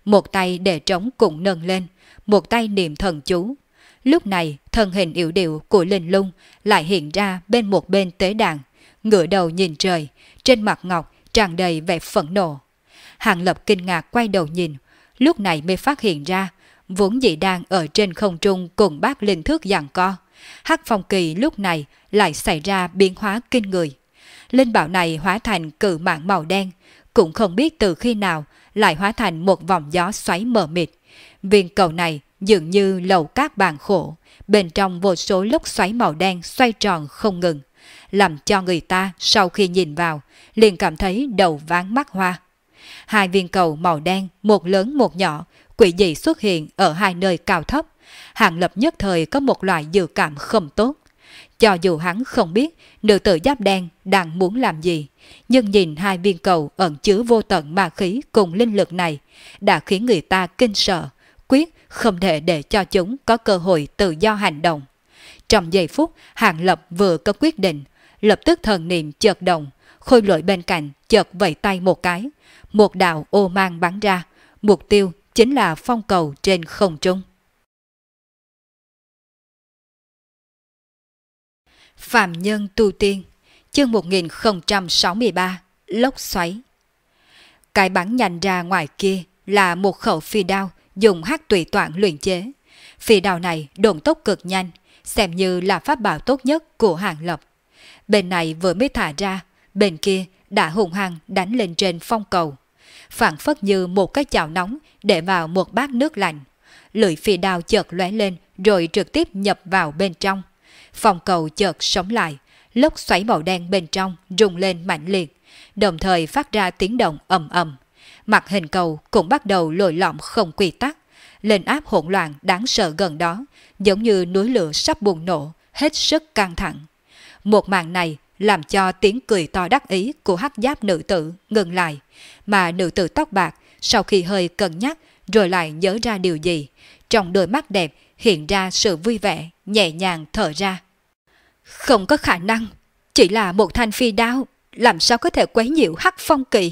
một tay để trống cũng nâng lên, một tay niệm thần chú. Lúc này, thân hình yểu điệu của Linh Lung lại hiện ra bên một bên tế đàn, ngửa đầu nhìn trời, trên mặt ngọc tràn đầy vẻ phẫn nộ. Hàng Lập kinh ngạc quay đầu nhìn, lúc này mới phát hiện ra, vốn dĩ đang ở trên không trung cùng bác linh thước giằng co. Hắc Phong Kỳ lúc này lại xảy ra biến hóa kinh người. Linh bảo này hóa thành cự mãng màu đen, cũng không biết từ khi nào lại hóa thành một vòng gió xoáy mờ mịt. Viên cầu này dường như lầu cát bàn khổ, bên trong vô số lốc xoáy màu đen xoay tròn không ngừng, làm cho người ta sau khi nhìn vào liền cảm thấy đầu váng mắt hoa. Hai viên cầu màu đen, một lớn một nhỏ, quỷ dị xuất hiện ở hai nơi cao thấp. Hàng Lập nhất thời có một loại dự cảm không tốt. Cho dù hắn không biết nữ tử giáp đen đang muốn làm gì, nhưng nhìn hai viên cầu ẩn chứa vô tận ma khí cùng linh lực này đã khiến người ta kinh sợ, quyết không thể để cho chúng có cơ hội tự do hành động. Trong giây phút Hàng Lập vừa có quyết định, lập tức thần niệm chợt động, khôi lỗi bên cạnh chợt vẫy tay một cái, một đạo ô mang bắn ra, mục tiêu chính là phong cầu trên không trung. Phạm Nhân Tu Tiên, chương 1063, lốc xoáy. Cái bắn nhanh ra ngoài kia là một khẩu phi đao dùng hắc tùy toản luyện chế. Phi đao này độn tốc cực nhanh, xem như là pháp bảo tốt nhất của Hàng Lập. Bên này vừa mới thả ra, bên kia đã hùng hăng đánh lên trên phong cầu, phảng phất như một cái chảo nóng để vào một bát nước lạnh. Lưỡi phi đao chợt lóe lên rồi trực tiếp nhập vào bên trong. Phong cầu chợt sống lại, lốc xoáy màu đen bên trong rung lên mạnh liệt, đồng thời phát ra tiếng động ầm ầm. Mặt hình cầu cũng bắt đầu lồi lõm không quy tắc, lên áp hỗn loạn đáng sợ gần đó, giống như núi lửa sắp bùng nổ, hết sức căng thẳng. Một màn này làm cho tiếng cười to đắc ý của hắc giáp nữ tử ngừng lại, mà nữ tử tóc bạc sau khi hơi cân nhắc rồi lại nhớ ra điều gì, trong đôi mắt đẹp hiện ra sự vui vẻ, nhẹ nhàng thở ra. Không có khả năng, chỉ là một thanh phi đao, làm sao có thể quấy nhiễu Hắc Phong Kỳ.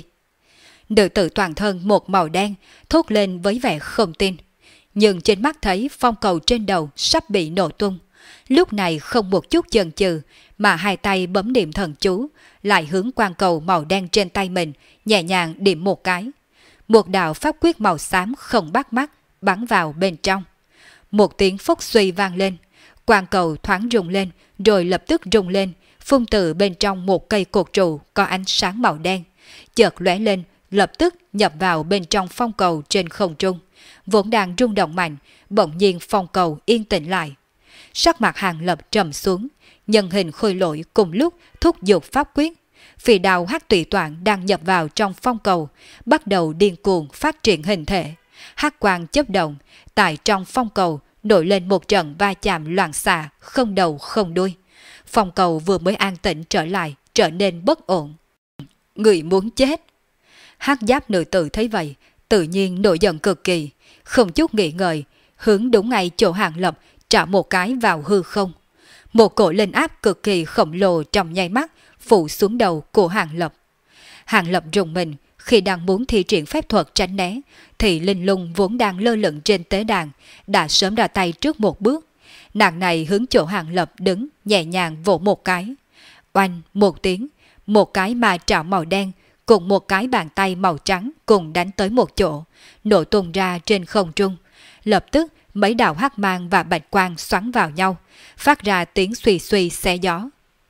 Nữ tử toàn thân một màu đen thốt lên với vẻ không tin, nhưng trên mắt thấy phong cầu trên đầu sắp bị nổ tung. Lúc này không một chút chần chừ mà hai tay bấm niệm thần chú, lại hướng quang cầu màu đen trên tay mình nhẹ nhàng điểm một cái. Một đạo pháp quyết màu xám không bắt mắt bắn vào bên trong. Một tiếng phốc suy vang lên, quang cầu thoáng rung lên rồi lập tức rung lên, phun từ bên trong một cây cột trụ có ánh sáng màu đen, chợt lóe lên, lập tức nhập vào bên trong phong cầu trên không trung. Vốn đang rung động mạnh, bỗng nhiên phong cầu yên tĩnh lại. Sắc mặt Hàng Lập trầm xuống, nhân hình khôi lỗi cùng lúc thúc giục pháp quyết. Phi đao hắc tùy toản đang nhập vào trong phong cầu, bắt đầu điên cuồng phát triển hình thể. Hắc quang chớp động, tại trong phong cầu nổi lên một trận va chạm loạn xạ, không đầu không đuôi. Phong cầu vừa mới an tĩnh trở lại, trở nên bất ổn. Người muốn chết. Hắc giáp nữ tử thấy vậy, tự nhiên nổi giận cực kỳ, không chút nghĩ ngợi, hướng đúng ngay chỗ Hàng Lập trả một cái vào hư không. Một cổ linh áp cực kỳ khổng lồ trong nháy mắt phủ xuống đầu của Hàng Lập. Hàng Lập rùng mình, khi đang muốn thi triển phép thuật tránh né, thì Linh Lung vốn đang lơ lửng trên tế đàn đã sớm ra tay trước một bước. Nàng này hướng chỗ Hàng Lập đứng, nhẹ nhàng vỗ một cái. Oanh một tiếng, một cái ma trảo màu đen cùng một cái bàn tay màu trắng cùng đánh tới một chỗ, nổ tung ra trên không trung. Lập tức mấy đạo hắc mang và bạch quang xoắn vào nhau, phát ra tiếng suy suy xé gió.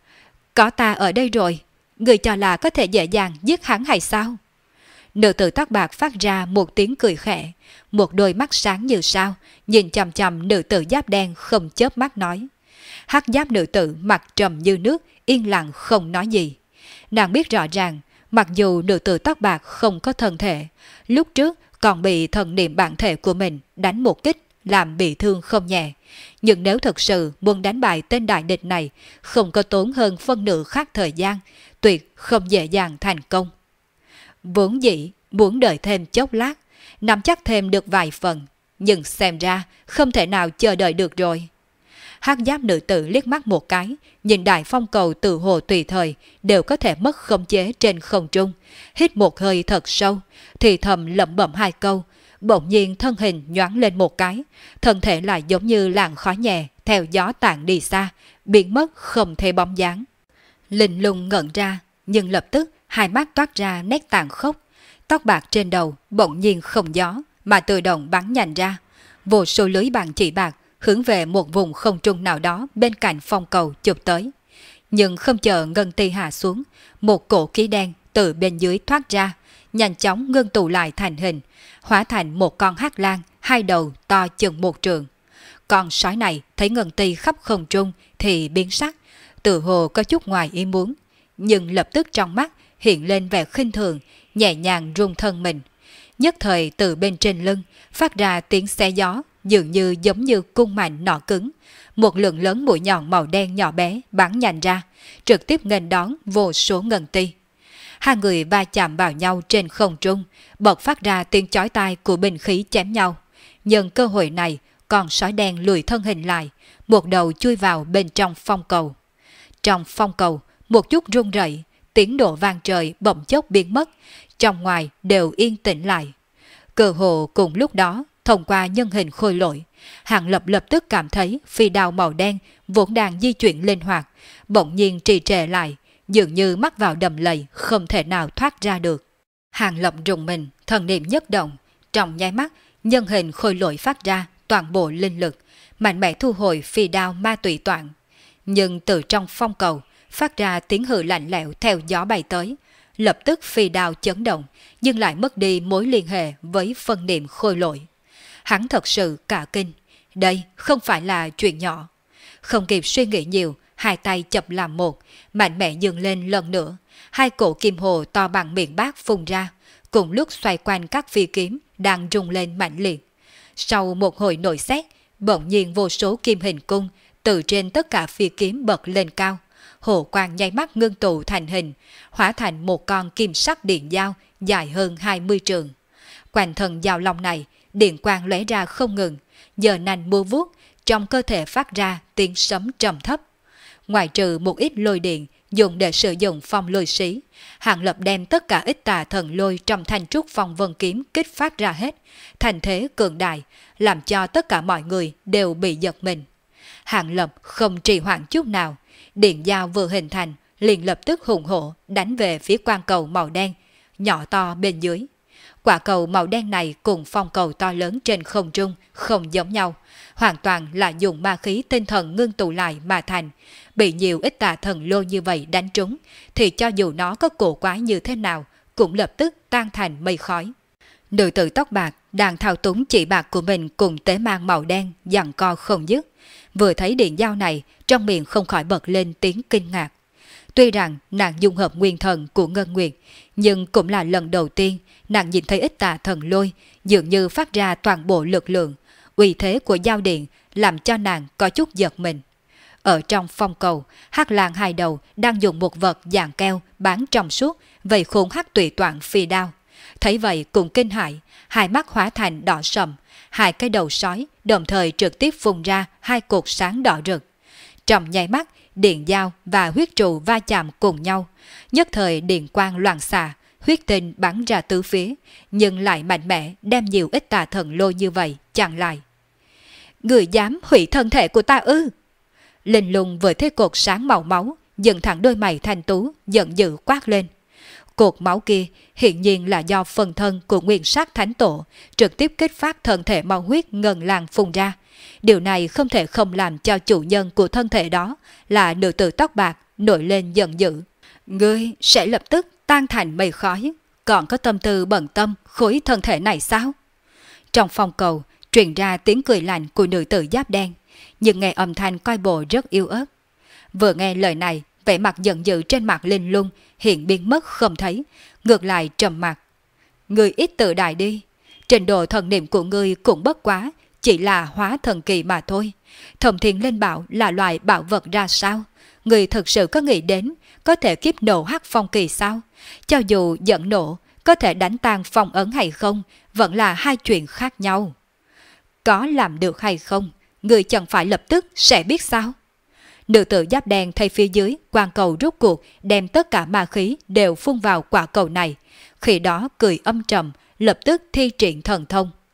Có ta ở đây rồi, người cho là có thể dễ dàng giết hắn hay sao? Nữ tử tóc bạc phát ra một tiếng cười khẽ, một đôi mắt sáng như sao, nhìn chằm chằm nữ tử giáp đen không chớp mắt nói. Hắc giáp nữ tử mặt trầm như nước, yên lặng không nói gì. Nàng biết rõ ràng, mặc dù nữ tử tóc bạc không có thân thể, lúc trước còn bị thần niệm bản thể của mình đánh một kích làm bị thương không nhẹ, nhưng nếu thật sự muốn đánh bại tên đại địch này, không có tốn hơn phân nửa khác thời gian, tuyệt không dễ dàng thành công. Vốn dĩ muốn đợi thêm chốc lát, nắm chắc thêm được vài phần, nhưng xem ra không thể nào chờ đợi được rồi. Hắc giáp nữ tử liếc mắt một cái, nhìn đại phong cầu từ hồ tùy thời đều có thể mất khống chế trên không trung, hít một hơi thật sâu, thì thầm lẩm bẩm hai câu, bỗng nhiên thân hình nhoáng lên một cái, thân thể lại giống như làn khói nhẹ theo gió tản đi xa, biến mất không thể bóng dáng. Linh Lung ngẩn ra, nhưng lập tức hai mắt toát ra nét tàn khốc. Tóc bạc trên đầu bỗng nhiên không gió mà tự động bắn nhanh ra. Vô số lưới bằng chỉ bạc hướng về một vùng không trung nào đó bên cạnh phong cầu chụp tới. Nhưng không chờ ngân ti hạ xuống, một cổ khí đen từ bên dưới thoát ra, nhanh chóng ngưng tụ lại thành hình, hóa thành một con hắc lang, hai đầu to chừng một trượng. Con sói này thấy ngân ti khắp không trung thì biến sắc, tự hồ có chút ngoài ý muốn, nhưng lập tức trong mắt hiện lên vẻ khinh thường, nhẹ nhàng rung thân mình. Nhất thời từ bên trên lưng phát ra tiếng xé gió, dường như giống như cung mạnh nỏ cứng. Một lượng lớn mũi nhọn màu đen nhỏ bé bắn nhanh ra, trực tiếp nghênh đón vô số ngân ti. Hai người va chạm vào nhau trên không trung, bật phát ra tiếng chói tai của binh khí chém nhau. Nhân cơ hội này, con sói đen lùi thân hình lại, một đầu chui vào bên trong phong cầu. Trong phong cầu, một chút rung rẩy, tiếng nổ vang trời bỗng chốc biến mất, trong ngoài đều yên tĩnh lại. Cơ hồ cùng lúc đó, thông qua nhân hình khôi lỗi, Hàng Lập lập tức cảm thấy phi đao màu đen vốn đang di chuyển linh hoạt, bỗng nhiên trì trệ lại, dường như mắc vào đầm lầy không thể nào thoát ra được. Hàng Lập rùng mình, thần niệm nhất động, trong nháy mắt, nhân hình khôi lỗi phát ra toàn bộ linh lực, mạnh mẽ thu hồi phi đao ma tùy toạn. Nhưng từ trong phong cầu, phát ra tiếng hừ lạnh lẽo theo gió bay tới, lập tức phi đao chấn động, nhưng lại mất đi mối liên hệ với phân niệm khôi lỗi. Hắn thật sự cả kinh, đây không phải là chuyện nhỏ. Không kịp suy nghĩ nhiều, hai tay chập làm một, mạnh mẽ dừng lên lần nữa, hai cổ kim hồ to bằng miệng bát phun ra, cùng lúc xoay quanh các phi kiếm đang rung lên mạnh liệt. Sau một hồi nổi sét, bỗng nhiên vô số kim hình cung từ trên tất cả phi kiếm bật lên cao, hồ quang nháy mắt ngưng tụ thành hình, hóa thành một con kim sắc điện dao dài hơn 20 trượng. Quanh thân dao long này, điện quang lóe ra không ngừng, giờ nành múa vuốt, trong cơ thể phát ra tiếng sấm trầm thấp. Ngoài trừ một ít lôi điện dùng để sử dụng phong lôi sĩ, Hàng Lập đem tất cả ít tà thần lôi trong thanh trúc phong vân kiếm kích phát ra hết, thành thế cường đại, làm cho tất cả mọi người đều bị giật mình. Hàng Lập không trì hoãn chút nào, điện dao vừa hình thành, liền lập tức hùng hổ đánh về phía quan cầu màu đen, nhỏ to bên dưới. Quả cầu màu đen này cùng phong cầu to lớn trên không trung không giống nhau, hoàn toàn là dùng ma khí tinh thần ngưng tụ lại mà thành. Bị nhiều ít tà thần lôi như vậy đánh trúng, thì cho dù nó có cổ quái như thế nào, cũng lập tức tan thành mây khói. Nữ tử tóc bạc đang thao túng chỉ bạc của mình cùng tế mang màu đen giằng co không dứt. Vừa thấy điện dao này, trong miệng không khỏi bật lên tiếng kinh ngạc. Tuy rằng nàng dung hợp nguyên thần của Ngân Nguyệt, nhưng cũng là lần đầu tiên nàng nhìn thấy ít tà thần lôi dường như phát ra toàn bộ lực lượng. Uy thế của dao điện làm cho nàng có chút giật mình. Ở trong phong cầu, hắc lang hai đầu đang dùng một vật dạng keo bán trong suốt vây khốn hắc tùy toạn phi đao. Thấy vậy cũng kinh hãi, hai mắt hóa thành đỏ sầm, hai cái đầu sói đồng thời trực tiếp phun ra hai cột sáng đỏ rực. Trong nháy mắt, điện dao và huyết trụ va chạm cùng nhau, nhất thời điện quang loạn xạ, huyết tinh bắn ra tứ phía, nhưng lại mạnh mẽ đem nhiều ít tà thần lôi như vậy chặn lại. Người dám hủy thân thể của ta ư? Linh Lung vừa thấy cột sáng màu máu, dựng thẳng đôi mày thanh tú, giận dữ quát lên. Cột máu kia hiện nhiên là do phần thân của Nguyên Sát Thánh Tổ trực tiếp kích phát thân thể máu huyết ngần làng phun ra. Điều này không thể không làm cho chủ nhân của thân thể đó là nữ tử tóc bạc nổi lên giận dữ. Ngươi sẽ lập tức tan thành mây khói, còn có tâm tư bận tâm khối thân thể này sao? Trong phòng cầu truyền ra tiếng cười lạnh của nữ tử giáp đen, nhưng nghe âm thanh coi bộ rất yếu ớt. Vừa nghe lời này, vẻ mặt giận dữ trên mặt Linh Lung hiện biến mất không thấy, ngược lại trầm mặt. Ngươi ít tự đại đi, trình độ thần niệm của ngươi cũng bất quá, chỉ là hóa thần kỳ mà thôi. Thông Thiên Linh Bảo là loại bảo vật ra sao? Ngươi thực sự có nghĩ đến có thể kiếp nổ hắc phong kỳ sao? Cho dù giận nổ, có thể đánh tan phong ấn hay không, vẫn là hai chuyện khác nhau. Có làm được hay không, ngươi chẳng phải lập tức sẽ biết sao? Nữ tử giáp đen thấy phía dưới quan cầu rút cuộc đem tất cả ma khí đều phun vào quả cầu này, khi đó cười âm trầm, lập tức thi triển thần thông.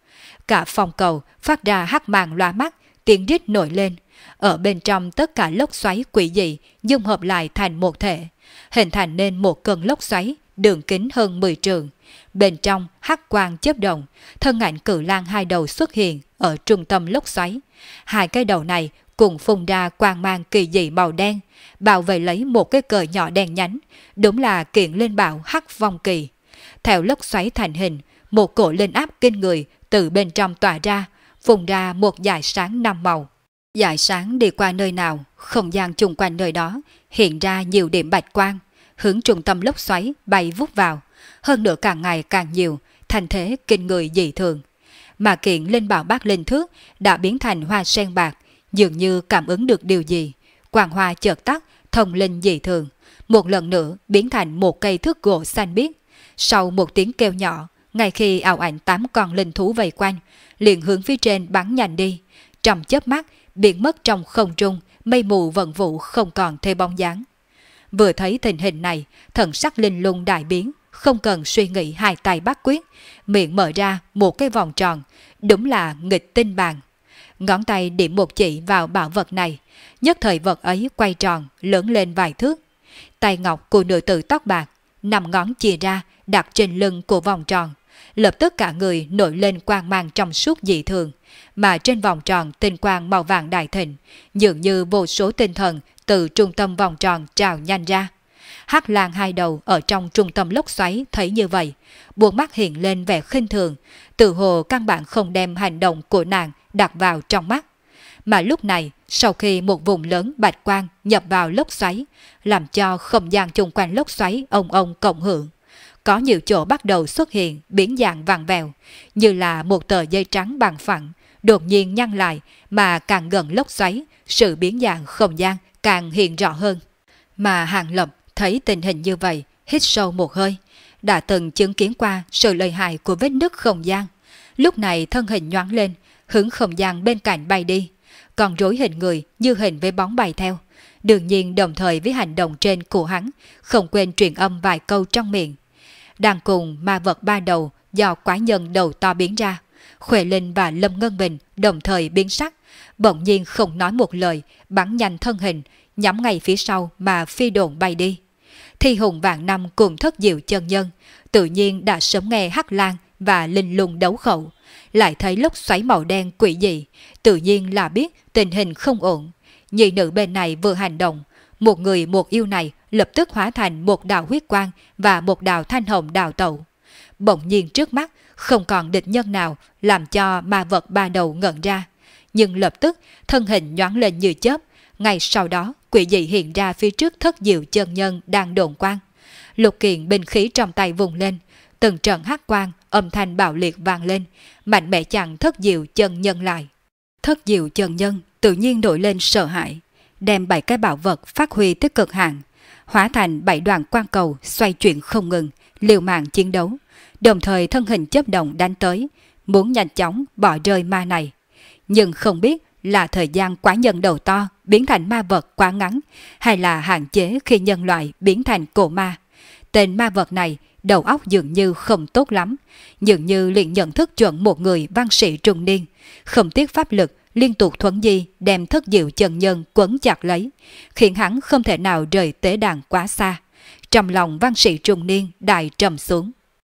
cả phòng cầu phát ra hắc màng loa mắt, tiếng rít nổi lên. Ở bên trong tất cả lốc xoáy quỷ dị dung hợp lại thành một thể, hình thành nên một cơn lốc xoáy đường kính hơn 10 trượng. Bên trong hắc quang chớp động, thân ảnh cự lang hai đầu xuất hiện ở trung tâm lốc xoáy. Hai cái đầu này cùng phun ra quang mang kỳ dị màu đen, bảo vệ lấy một cái cờ nhỏ đen nhánh, đúng là kiện linh bảo hắc vong kỳ. Theo lốc xoáy thành hình, một cổ linh áp kinh người từ bên trong tỏa ra, phun ra một dải sáng 5 màu. Dải sáng đi qua nơi nào, không gian chung quanh nơi đó hiện ra nhiều điểm bạch quang, hướng trung tâm lốc xoáy bay vút vào. Hơn nữa càng ngày càng nhiều, thành thế kinh người dị thường. Mà kiện linh bảo bát linh thước đã biến thành hoa sen bạc, dường như cảm ứng được điều gì. Quang hoa chợt tắt, thông linh dị thường, một lần nữa biến thành một cây thước gỗ xanh biếc. Sau một tiếng kêu nhỏ, ngay khi ảo ảnh 8 con linh thú vây quanh, liền hướng phía trên bắn nhanh đi. Trong chớp mắt, biến mất trong không trung, mây mù vận vụ không còn thấy bóng dáng. Vừa thấy tình hình này, thần sắc linh lung đại biến, không cần suy nghĩ, hai tay bắt quyết, miệng mở ra một cái vòng tròn, đúng là nghịch tinh bàn. Ngón tay điểm một chỉ vào bảo vật này, nhất thời vật ấy quay tròn, lớn lên vài thước. Tay ngọc của nữ tử tóc bạc, 5 ngón chia ra, đặt trên lưng của vòng tròn. Lập tức cả người nổi lên quang mang trong suốt dị thường, mà trên vòng tròn tinh quang màu vàng đại thịnh, dường như vô số tinh thần từ trung tâm vòng tròn trào nhanh ra. Hắc lang hai đầu ở trong trung tâm lốc xoáy thấy như vậy, buộc mắt hiện lên vẻ khinh thường, tự hồ căn bản không đem hành động của nàng đặt vào trong mắt. Mà lúc này, sau khi một vùng lớn bạch quang nhập vào lốc xoáy, làm cho không gian chung quanh lốc xoáy ông cộng hưởng. Có nhiều chỗ bắt đầu xuất hiện biến dạng vàng vèo, như là một tờ giấy trắng bằng phẳng, đột nhiên nhăn lại, mà càng gần lốc xoáy, sự biến dạng không gian càng hiện rõ hơn. Mà Hàng Lập thấy tình hình như vậy, hít sâu một hơi, đã từng chứng kiến qua sự lợi hại của vết nứt không gian. Lúc này thân hình nhoáng lên, hướng không gian bên cạnh bay đi, còn rối hình người như hình với bóng bay theo. Đương nhiên đồng thời với hành động trên của hắn, không quên truyền âm vài câu trong miệng. Đang cùng ma vật ba đầu do quái nhân đầu to biến ra, Khuệ Linh và Lâm Ngân Bình đồng thời biến sắc, bỗng nhiên không nói một lời, bắn nhanh thân hình, nhắm ngay phía sau mà phi độn bay đi. Thi hùng vạn năm cùng Thất Diệu chân nhân, tự nhiên đã sớm nghe Hắc Lang và Linh Lung đấu khẩu, lại thấy lốc xoáy màu đen quỷ dị, tự nhiên là biết tình hình không ổn. Nhị nữ bên này vừa hành động, một người một yêu này lập tức hóa thành một đạo huyết quang và một đạo thanh hồng đào tẩu. Bỗng nhiên trước mắt không còn địch nhân nào, làm cho ma vật ba đầu ngẩn ra, nhưng lập tức thân hình nhoáng lên như chớp. Ngay sau đó quỷ dị hiện ra phía trước Thất Diệu chân nhân đang đồn quang. Lục kiện binh khí trong tay vùng lên, từng trận hắc quang, âm thanh bạo liệt vang lên, mạnh mẽ chặn Thất Diệu chân nhân lại. Thất Diệu chân nhân tự nhiên nổi lên sợ hãi, đem 7 cái bảo vật phát huy tới cực hạn, hóa thành 7 đoàn quang cầu xoay chuyển không ngừng, liều mạng chiến đấu, đồng thời thân hình chớp động đánh tới, muốn nhanh chóng bỏ rơi ma này. Nhưng không biết là thời gian quái nhân đầu to biến thành ma vật quá ngắn, hay là hạn chế khi nhân loại biến thành cổ ma. Tên ma vật này đầu óc dường như không tốt lắm, dường như liền nhận thức chuẩn một người văn sĩ trung niên, không tiếc pháp lực liên tục thuấn di đem Thất Diệu chân nhân quấn chặt lấy, khiến hắn không thể nào rời tế đàn quá xa. Trong lòng văn sĩ trung niên đại trầm xuống.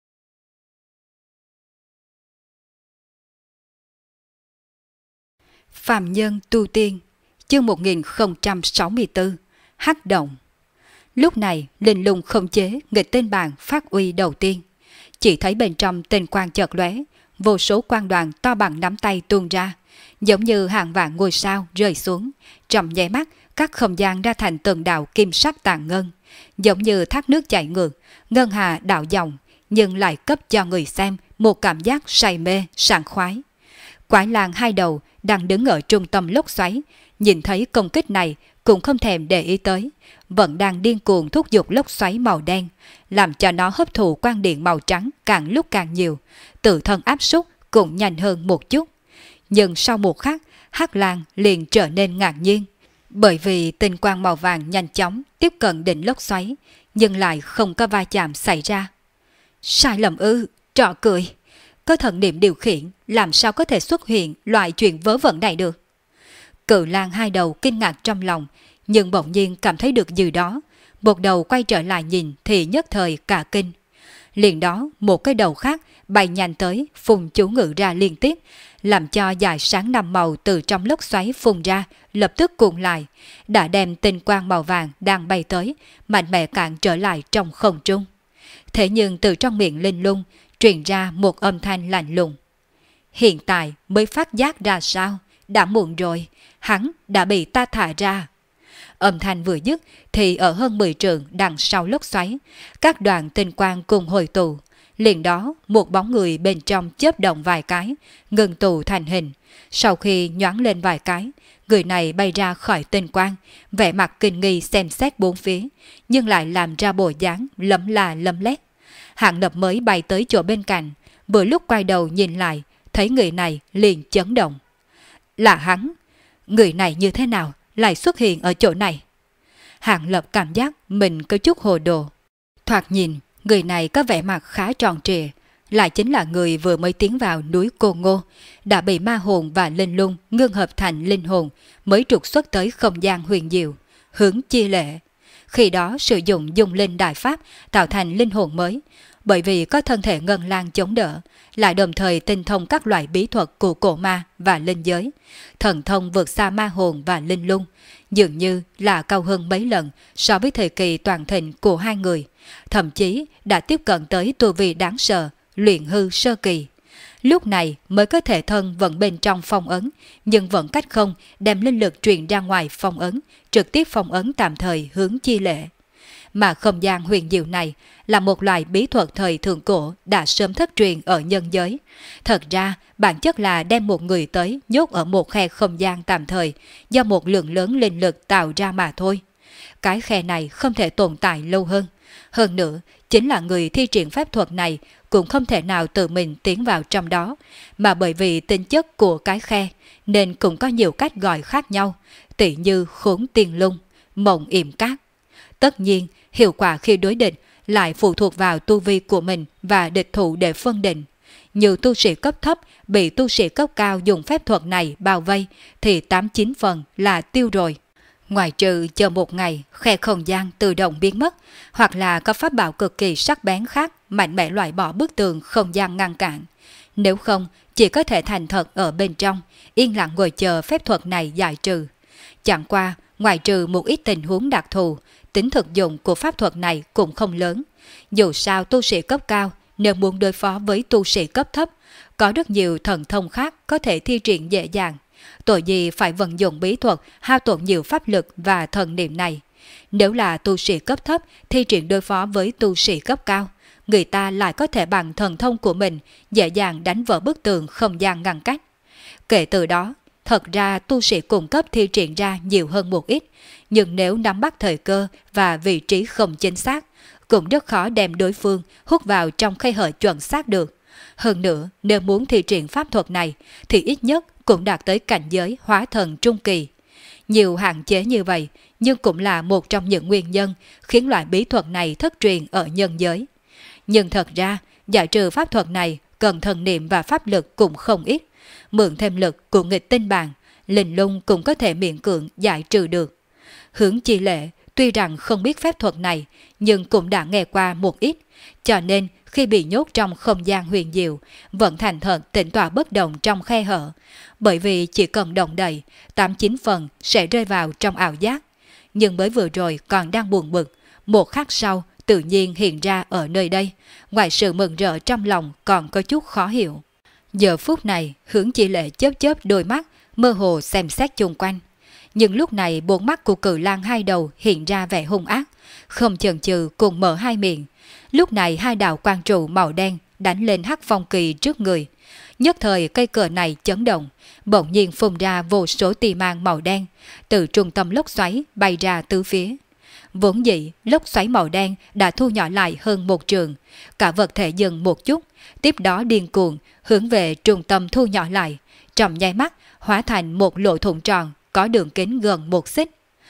Phàm nhân tu tiên, chương 1064, Hắc động. Lúc này Linh Lung không chế nghịch tinh bàn phát uy đầu tiên, chỉ thấy bên trong tinh quang chợt lóe, vô số quang đoàn to bằng nắm tay tuôn ra, giống như hàng vạn ngôi sao rơi xuống, trong nháy mắt các không gian ra thành từng đạo kim sắc tàn ngân, giống như thác nước chảy ngược, ngân hà đạo dòng, nhưng lại cấp cho người xem một cảm giác say mê, sảng khoái. Quái lang hai đầu đang đứng ở trung tâm lốc xoáy, nhìn thấy công kích này cũng không thèm để ý tới, vẫn đang điên cuồng thúc giục lốc xoáy màu đen, làm cho nó hấp thụ quang điện màu trắng càng lúc càng nhiều, tự thân áp suất cũng nhanh hơn một chút. Nhưng sau một khắc, Hắc Lang liền trở nên ngạc nhiên, bởi vì tinh quang màu vàng nhanh chóng tiếp cận đỉnh lốc xoáy, nhưng lại không có va chạm xảy ra. Sai lầm ư? Trò cười. có thần niệm điều khiển, làm sao có thể xuất hiện loại chuyện vớ vẩn này được. Cự lang hai đầu kinh ngạc trong lòng, nhưng bỗng nhiên cảm thấy được gì đó. Một đầu quay trở lại nhìn thì nhất thời cả kinh. Liền đó một cái đầu khác bay nhanh tới, phun chú ngự ra liên tiếp, làm cho dải sáng 5 màu từ trong lốc xoáy phun ra, lập tức cuộn lại, đã đem tinh quang màu vàng đang bay tới, mạnh mẽ cản trở lại trong không trung. Thế nhưng từ trong miệng linh lung truyền ra một âm thanh lạnh lùng. Hiện tại mới phát giác ra sao, đã muộn rồi, hắn đã bị ta thả ra. Âm thanh vừa dứt thì ở hơn 10 trượng đằng sau lốc xoáy, các đoàn tinh quang cùng hồi tụ. Liền đó một bóng người bên trong chớp động vài cái, ngừng tụ thành hình. Sau khi nhoáng lên vài cái, người này bay ra khỏi tinh quang, vẻ mặt kinh nghi xem xét bốn phía, nhưng lại làm ra bộ dáng lấm la lấm lét. Hạng Lập mới bay tới chỗ bên cạnh, vừa lúc quay đầu nhìn lại, thấy người này liền chấn động. Là hắn, người này như thế nào lại xuất hiện ở chỗ này? Hạng Lập cảm giác mình có chút hồ đồ. Thoạt nhìn, người này có vẻ mặt khá tròn trịa, lại chính là người vừa mới tiến vào núi Cô Ngô, đã bị ma hồn và linh lung ngưng hợp thành linh hồn, mới trục xuất tới không gian huyền diệu, hướng Chi Lệ. Khi đó sử dụng dung linh đại pháp tạo thành linh hồn mới, bởi vì có thân thể ngân lang chống đỡ, lại đồng thời tinh thông các loại bí thuật của cổ ma và linh giới, thần thông vượt xa ma hồn và linh lung, dường như là cao hơn mấy lần so với thời kỳ toàn thịnh của hai người, thậm chí đã tiếp cận tới tu vi đáng sợ, luyện hư sơ kỳ. Lúc này mới có thể thân vẫn bên trong phong ấn, nhưng vẫn cách không đem linh lực truyền ra ngoài phong ấn, trực tiếp phong ấn tạm thời hướng Chi Lệ. Mà không gian huyền diệu này là một loại bí thuật thời thượng cổ đã sớm thất truyền ở nhân giới. Thật ra, bản chất là đem một người tới nhốt ở một khe không gian tạm thời do một lượng lớn linh lực tạo ra mà thôi. Cái khe này không thể tồn tại lâu hơn. Hơn nữa, chính là người thi triển phép thuật này cũng không thể nào tự mình tiến vào trong đó, mà bởi vì tính chất của cái khe nên cũng có nhiều cách gọi khác nhau, tỉ như khốn tiên lung, mộng yểm cát. Tất nhiên, hiệu quả khi đối địch lại phụ thuộc vào tu vi của mình và địch thủ để phân định. Nhiều tu sĩ cấp thấp bị tu sĩ cấp cao dùng phép thuật này bao vây thì 8-9 phần là tiêu rồi. Ngoài trừ chờ một ngày khe không gian tự động biến mất, hoặc là có pháp bảo cực kỳ sắc bén khác mạnh mẽ loại bỏ bức tường không gian ngăn cản. Nếu không, chỉ có thể thành thật ở bên trong, yên lặng ngồi chờ phép thuật này giải trừ. Chẳng qua, ngoài trừ một ít tình huống đặc thù, tính thực dụng của pháp thuật này cũng không lớn. Dù sao tu sĩ cấp cao nếu muốn đối phó với tu sĩ cấp thấp, có rất nhiều thần thông khác có thể thi triển dễ dàng. Tội gì phải vận dụng bí thuật hao tổn nhiều pháp lực và thần niệm này. Nếu là tu sĩ cấp thấp thi triển đối phó với tu sĩ cấp cao, người ta lại có thể bằng thần thông của mình dễ dàng đánh vỡ bức tường không gian ngăn cách. Kể từ đó, thật ra tu sĩ cung cấp thi triển ra nhiều hơn một ít, nhưng nếu nắm bắt thời cơ và vị trí không chính xác, cũng rất khó đem đối phương hút vào trong khe hở chuẩn xác được. Hơn nữa, nếu muốn thi triển pháp thuật này thì ít nhất cũng đạt tới cảnh giới hóa thần trung kỳ. Nhiều hạn chế như vậy, nhưng cũng là một trong những nguyên nhân khiến loại bí thuật này thất truyền ở nhân giới. Nhưng thật ra, giải trừ pháp thuật này cần thần niệm và pháp lực cũng không ít. Mượn thêm lực của nghịch tinh bàn, linh lung cũng có thể miễn cưỡng giải trừ được. Hướng Chi Lệ tuy rằng không biết phép thuật này, nhưng cũng đã nghe qua một ít, cho nên khi bị nhốt trong không gian huyền diệu, vẫn thành thật tĩnh tọa bất động trong khe hở, bởi vì chỉ cần động đậy, 8-9 phần sẽ rơi vào trong ảo giác. Nhưng mới vừa rồi còn đang buồn bực, một khắc sau tự nhiên hiện ra ở nơi đây, ngoài sự mừng rỡ trong lòng còn có chút khó hiểu. Giờ phút này, Hướng Chi Lệ chớp chớp đôi mắt, mơ hồ xem xét chung quanh. Nhưng lúc này bốn mắt của cự lang hai đầu hiện ra vẻ hung ác, không chần chừ cùng mở hai miệng. Lúc này hai đạo quang trụ màu đen đánh lên hắc phong kỳ trước người. Nhất thời cây cờ này chấn động, bỗng nhiên phun ra vô số tì mang màu đen, từ trung tâm lốc xoáy bay ra tứ phía. Vốn dĩ, lốc xoáy màu đen đã thu nhỏ lại hơn một trường, cả vật thể dừng một chút, tiếp đó điên cuồng hướng về trung tâm thu nhỏ lại, trong nháy mắt hóa thành một lỗ thủng tròn có đường kính gần 1 xích.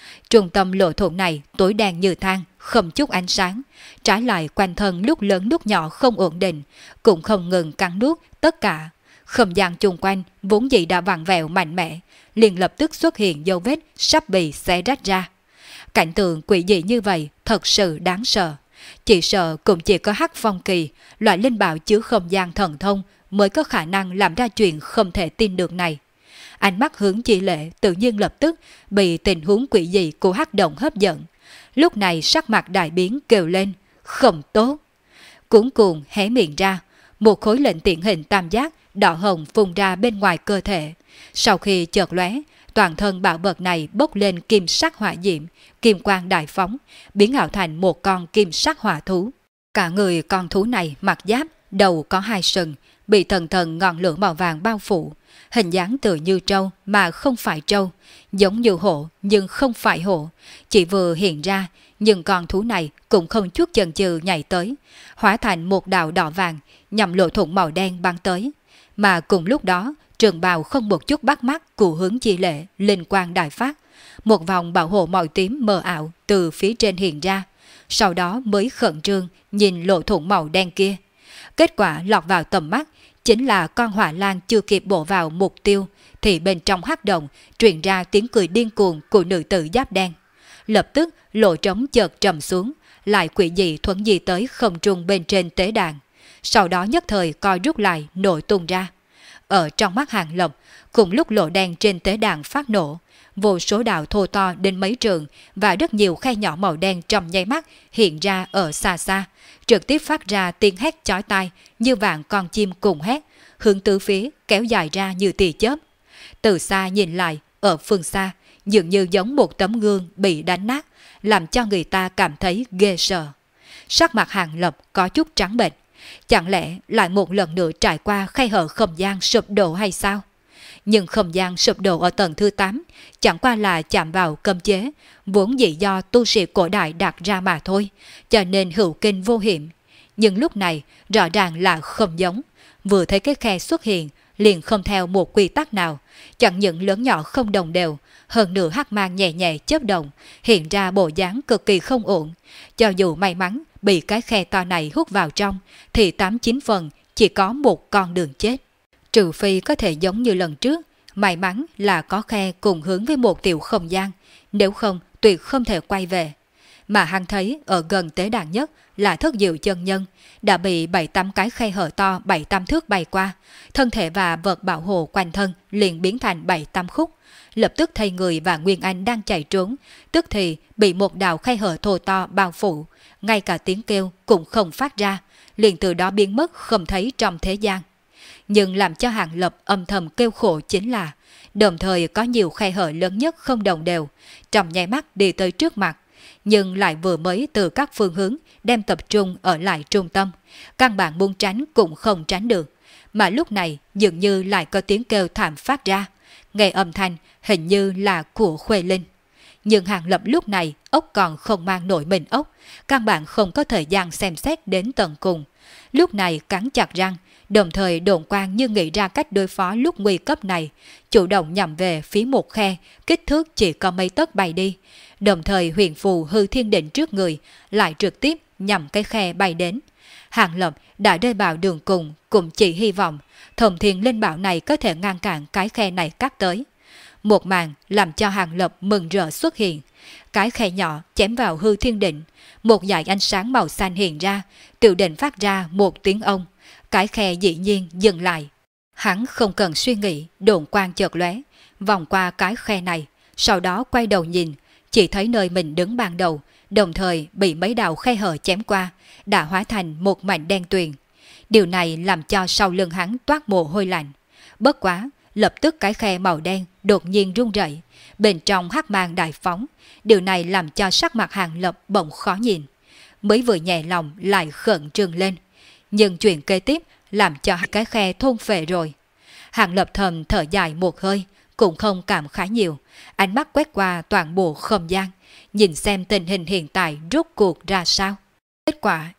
Trung tâm lỗ thủng này tối đen như than, không chút ánh sáng, trái lại quanh thân lúc lớn lúc nhỏ không ổn định, cũng không ngừng cắn nuốt tất cả. Không gian chung quanh vốn dĩ đã vặn vẹo mạnh mẽ, liền lập tức xuất hiện dấu vết sắp bị xé rách ra. Cảnh tượng quỷ dị như vậy thật sự đáng sợ. Chỉ sợ cũng chỉ có Hắc Phong Kỳ, loại linh bảo chứa không gian thần thông mới có khả năng làm ra chuyện không thể tin được này. Ánh mắt Hướng Chi Lệ tự nhiên lập tức bị tình huống quỷ dị của Hắc Động hấp dẫn. Lúc này sắc mặt đại biến kêu lên, không tốt. Cuống cuồng hé miệng ra, một khối lệnh tiện hình tam giác đỏ hồng phun ra bên ngoài cơ thể. Sau khi chợt lóe, toàn thân bảo vật này bốc lên kim sắc hỏa diệm, kim quang đại phóng, biến ảo thành một con kim sắc hỏa thú. Cả người con thú này mặc giáp, đầu có hai sừng, bị thần thần ngọn lửa màu vàng bao phủ. Hình dáng tựa như trâu mà không phải trâu, giống như hổ nhưng không phải hổ. Chỉ vừa hiện ra, nhưng con thú này cũng không chút chần chừ nhảy tới, hóa thành một đạo đỏ vàng nhằm lỗ thủng màu đen bắn tới. Mà cùng lúc đó, trường bào không một chút bắt mắt của Hướng Chi Lệ linh quang đại phát, một vòng bảo hộ màu tím mờ ảo từ phía trên hiện ra, sau đó mới khẩn trương nhìn lỗ thủng màu đen kia. Kết quả lọt vào tầm mắt chính là con hỏa lan chưa kịp bổ vào mục tiêu thì bên trong hắc động truyền ra tiếng cười điên cuồng của nữ tử giáp đen. Lập tức lỗ trống chợt trầm xuống, lại quỷ dị thuấn di tới không trung bên trên tế đàn, sau đó nhất thời co rút lại nổ tung ra. Ở trong mắt Hàng Lập, cùng lúc lỗ đen trên tế đàn phát nổ, vô số đạo thô to đến mấy trường và rất nhiều khe nhỏ màu đen trong nháy mắt hiện ra ở xa xa, trực tiếp phát ra tiếng hét chói tai như vạn con chim cùng hét, hướng tứ phía kéo dài ra như tia chớp. Từ xa nhìn lại, ở phương xa, dường như giống một tấm gương bị đánh nát, làm cho người ta cảm thấy ghê sợ. Sắc mặt Hàng Lập có chút trắng bệch, chẳng lẽ lại một lần nữa trải qua khe hở không gian sụp đổ hay sao? Nhưng không gian sụp đổ ở tầng thứ 8 chẳng qua là chạm vào cấm chế, vốn dĩ do tu sĩ cổ đại đặt ra mà thôi, cho nên hữu kinh vô hiểm. Nhưng lúc này rõ ràng là không giống, vừa thấy cái khe xuất hiện liền không theo một quy tắc nào, chẳng những lớn nhỏ không đồng đều, hơn nữa hắc mang nhẹ nhẹ chớp động, hiện ra bộ dáng cực kỳ không ổn. Cho dù may mắn bị cái khe to này hút vào trong, thì 8-9 phần chỉ có một con đường chết. Trừ phi có thể giống như lần trước, may mắn là có khe cùng hướng với một tiểu không gian, nếu không tuyệt không thể quay về. Mà hắn thấy ở gần tế đàn nhất là Thất Diệu chân nhân, đã bị 7-8 cái khe hở to 7-8 thước bay qua, thân thể và vật bảo hộ quanh thân liền biến thành 7-8 khúc. Lập tức thấy người và Nguyên Anh đang chạy trốn, tức thì bị một đạo khe hở thô to bao phủ, ngay cả tiếng kêu cũng không phát ra, liền từ đó biến mất không thấy trong thế gian. Nhưng làm cho Hàng Lập âm thầm kêu khổ chính là, đồng thời có nhiều khe hở lớn nhất không đồng đều, trong nháy mắt đi tới trước mặt, nhưng lại vừa mới từ các phương hướng đem tập trung ở lại trung tâm, căn bản muốn tránh cũng không tránh được. Mà lúc này dường như lại có tiếng kêu thảm phát ra, nghe âm thanh hình như là của Khuê Linh. Nhưng Hàng Lập lúc này ốc còn không mang nổi mình ốc, căn bản không có thời gian xem xét đến tận cùng. Lúc này cắn chặt răng, đồng thời độn quang như nghĩ ra cách đối phó lúc nguy cấp này, chủ động nhằm về phía một khe, kích thước chỉ có mấy tấc bay đi. Đồng thời huyền phù hư thiên định trước người, lại trực tiếp nhằm cái khe bay đến. Hàng Lập đã rơi vào đường cùng, cũng chỉ hy vọng Thông Thiên Linh Bảo này có thể ngăn cản cái khe này cắt tới. Một màn làm cho Hàng Lập mừng rỡ xuất hiện. Cái khe nhỏ chém vào hư thiên định, một dải ánh sáng màu xanh hiện ra, tự định phát ra một tiếng ông. Cái khe dĩ nhiên dừng lại. Hắn không cần suy nghĩ, độn quang chợt lóe, vòng qua cái khe này, sau đó quay đầu nhìn, chỉ thấy nơi mình đứng ban đầu, đồng thời bị mấy đạo khe hở chém qua, đã hóa thành một mảnh đen tuyền. Điều này làm cho sau lưng hắn toát mồ hôi lạnh. Bất quá, lập tức cái khe màu đen đột nhiên rung rẩy, bên trong hắc mang đại phóng. Điều này làm cho sắc mặt Hàng Lập bỗng khó nhìn. Mới vừa nhẹ lòng lại khẩn trương lên. Nhưng chuyện kế tiếp làm cho cái khe thôn phệ rồi. Hàng Lập thầm thở dài một hơi, cũng không cảm khái nhiều. Ánh mắt quét qua toàn bộ không gian, nhìn xem tình hình hiện tại rốt cuộc ra sao. Kết quả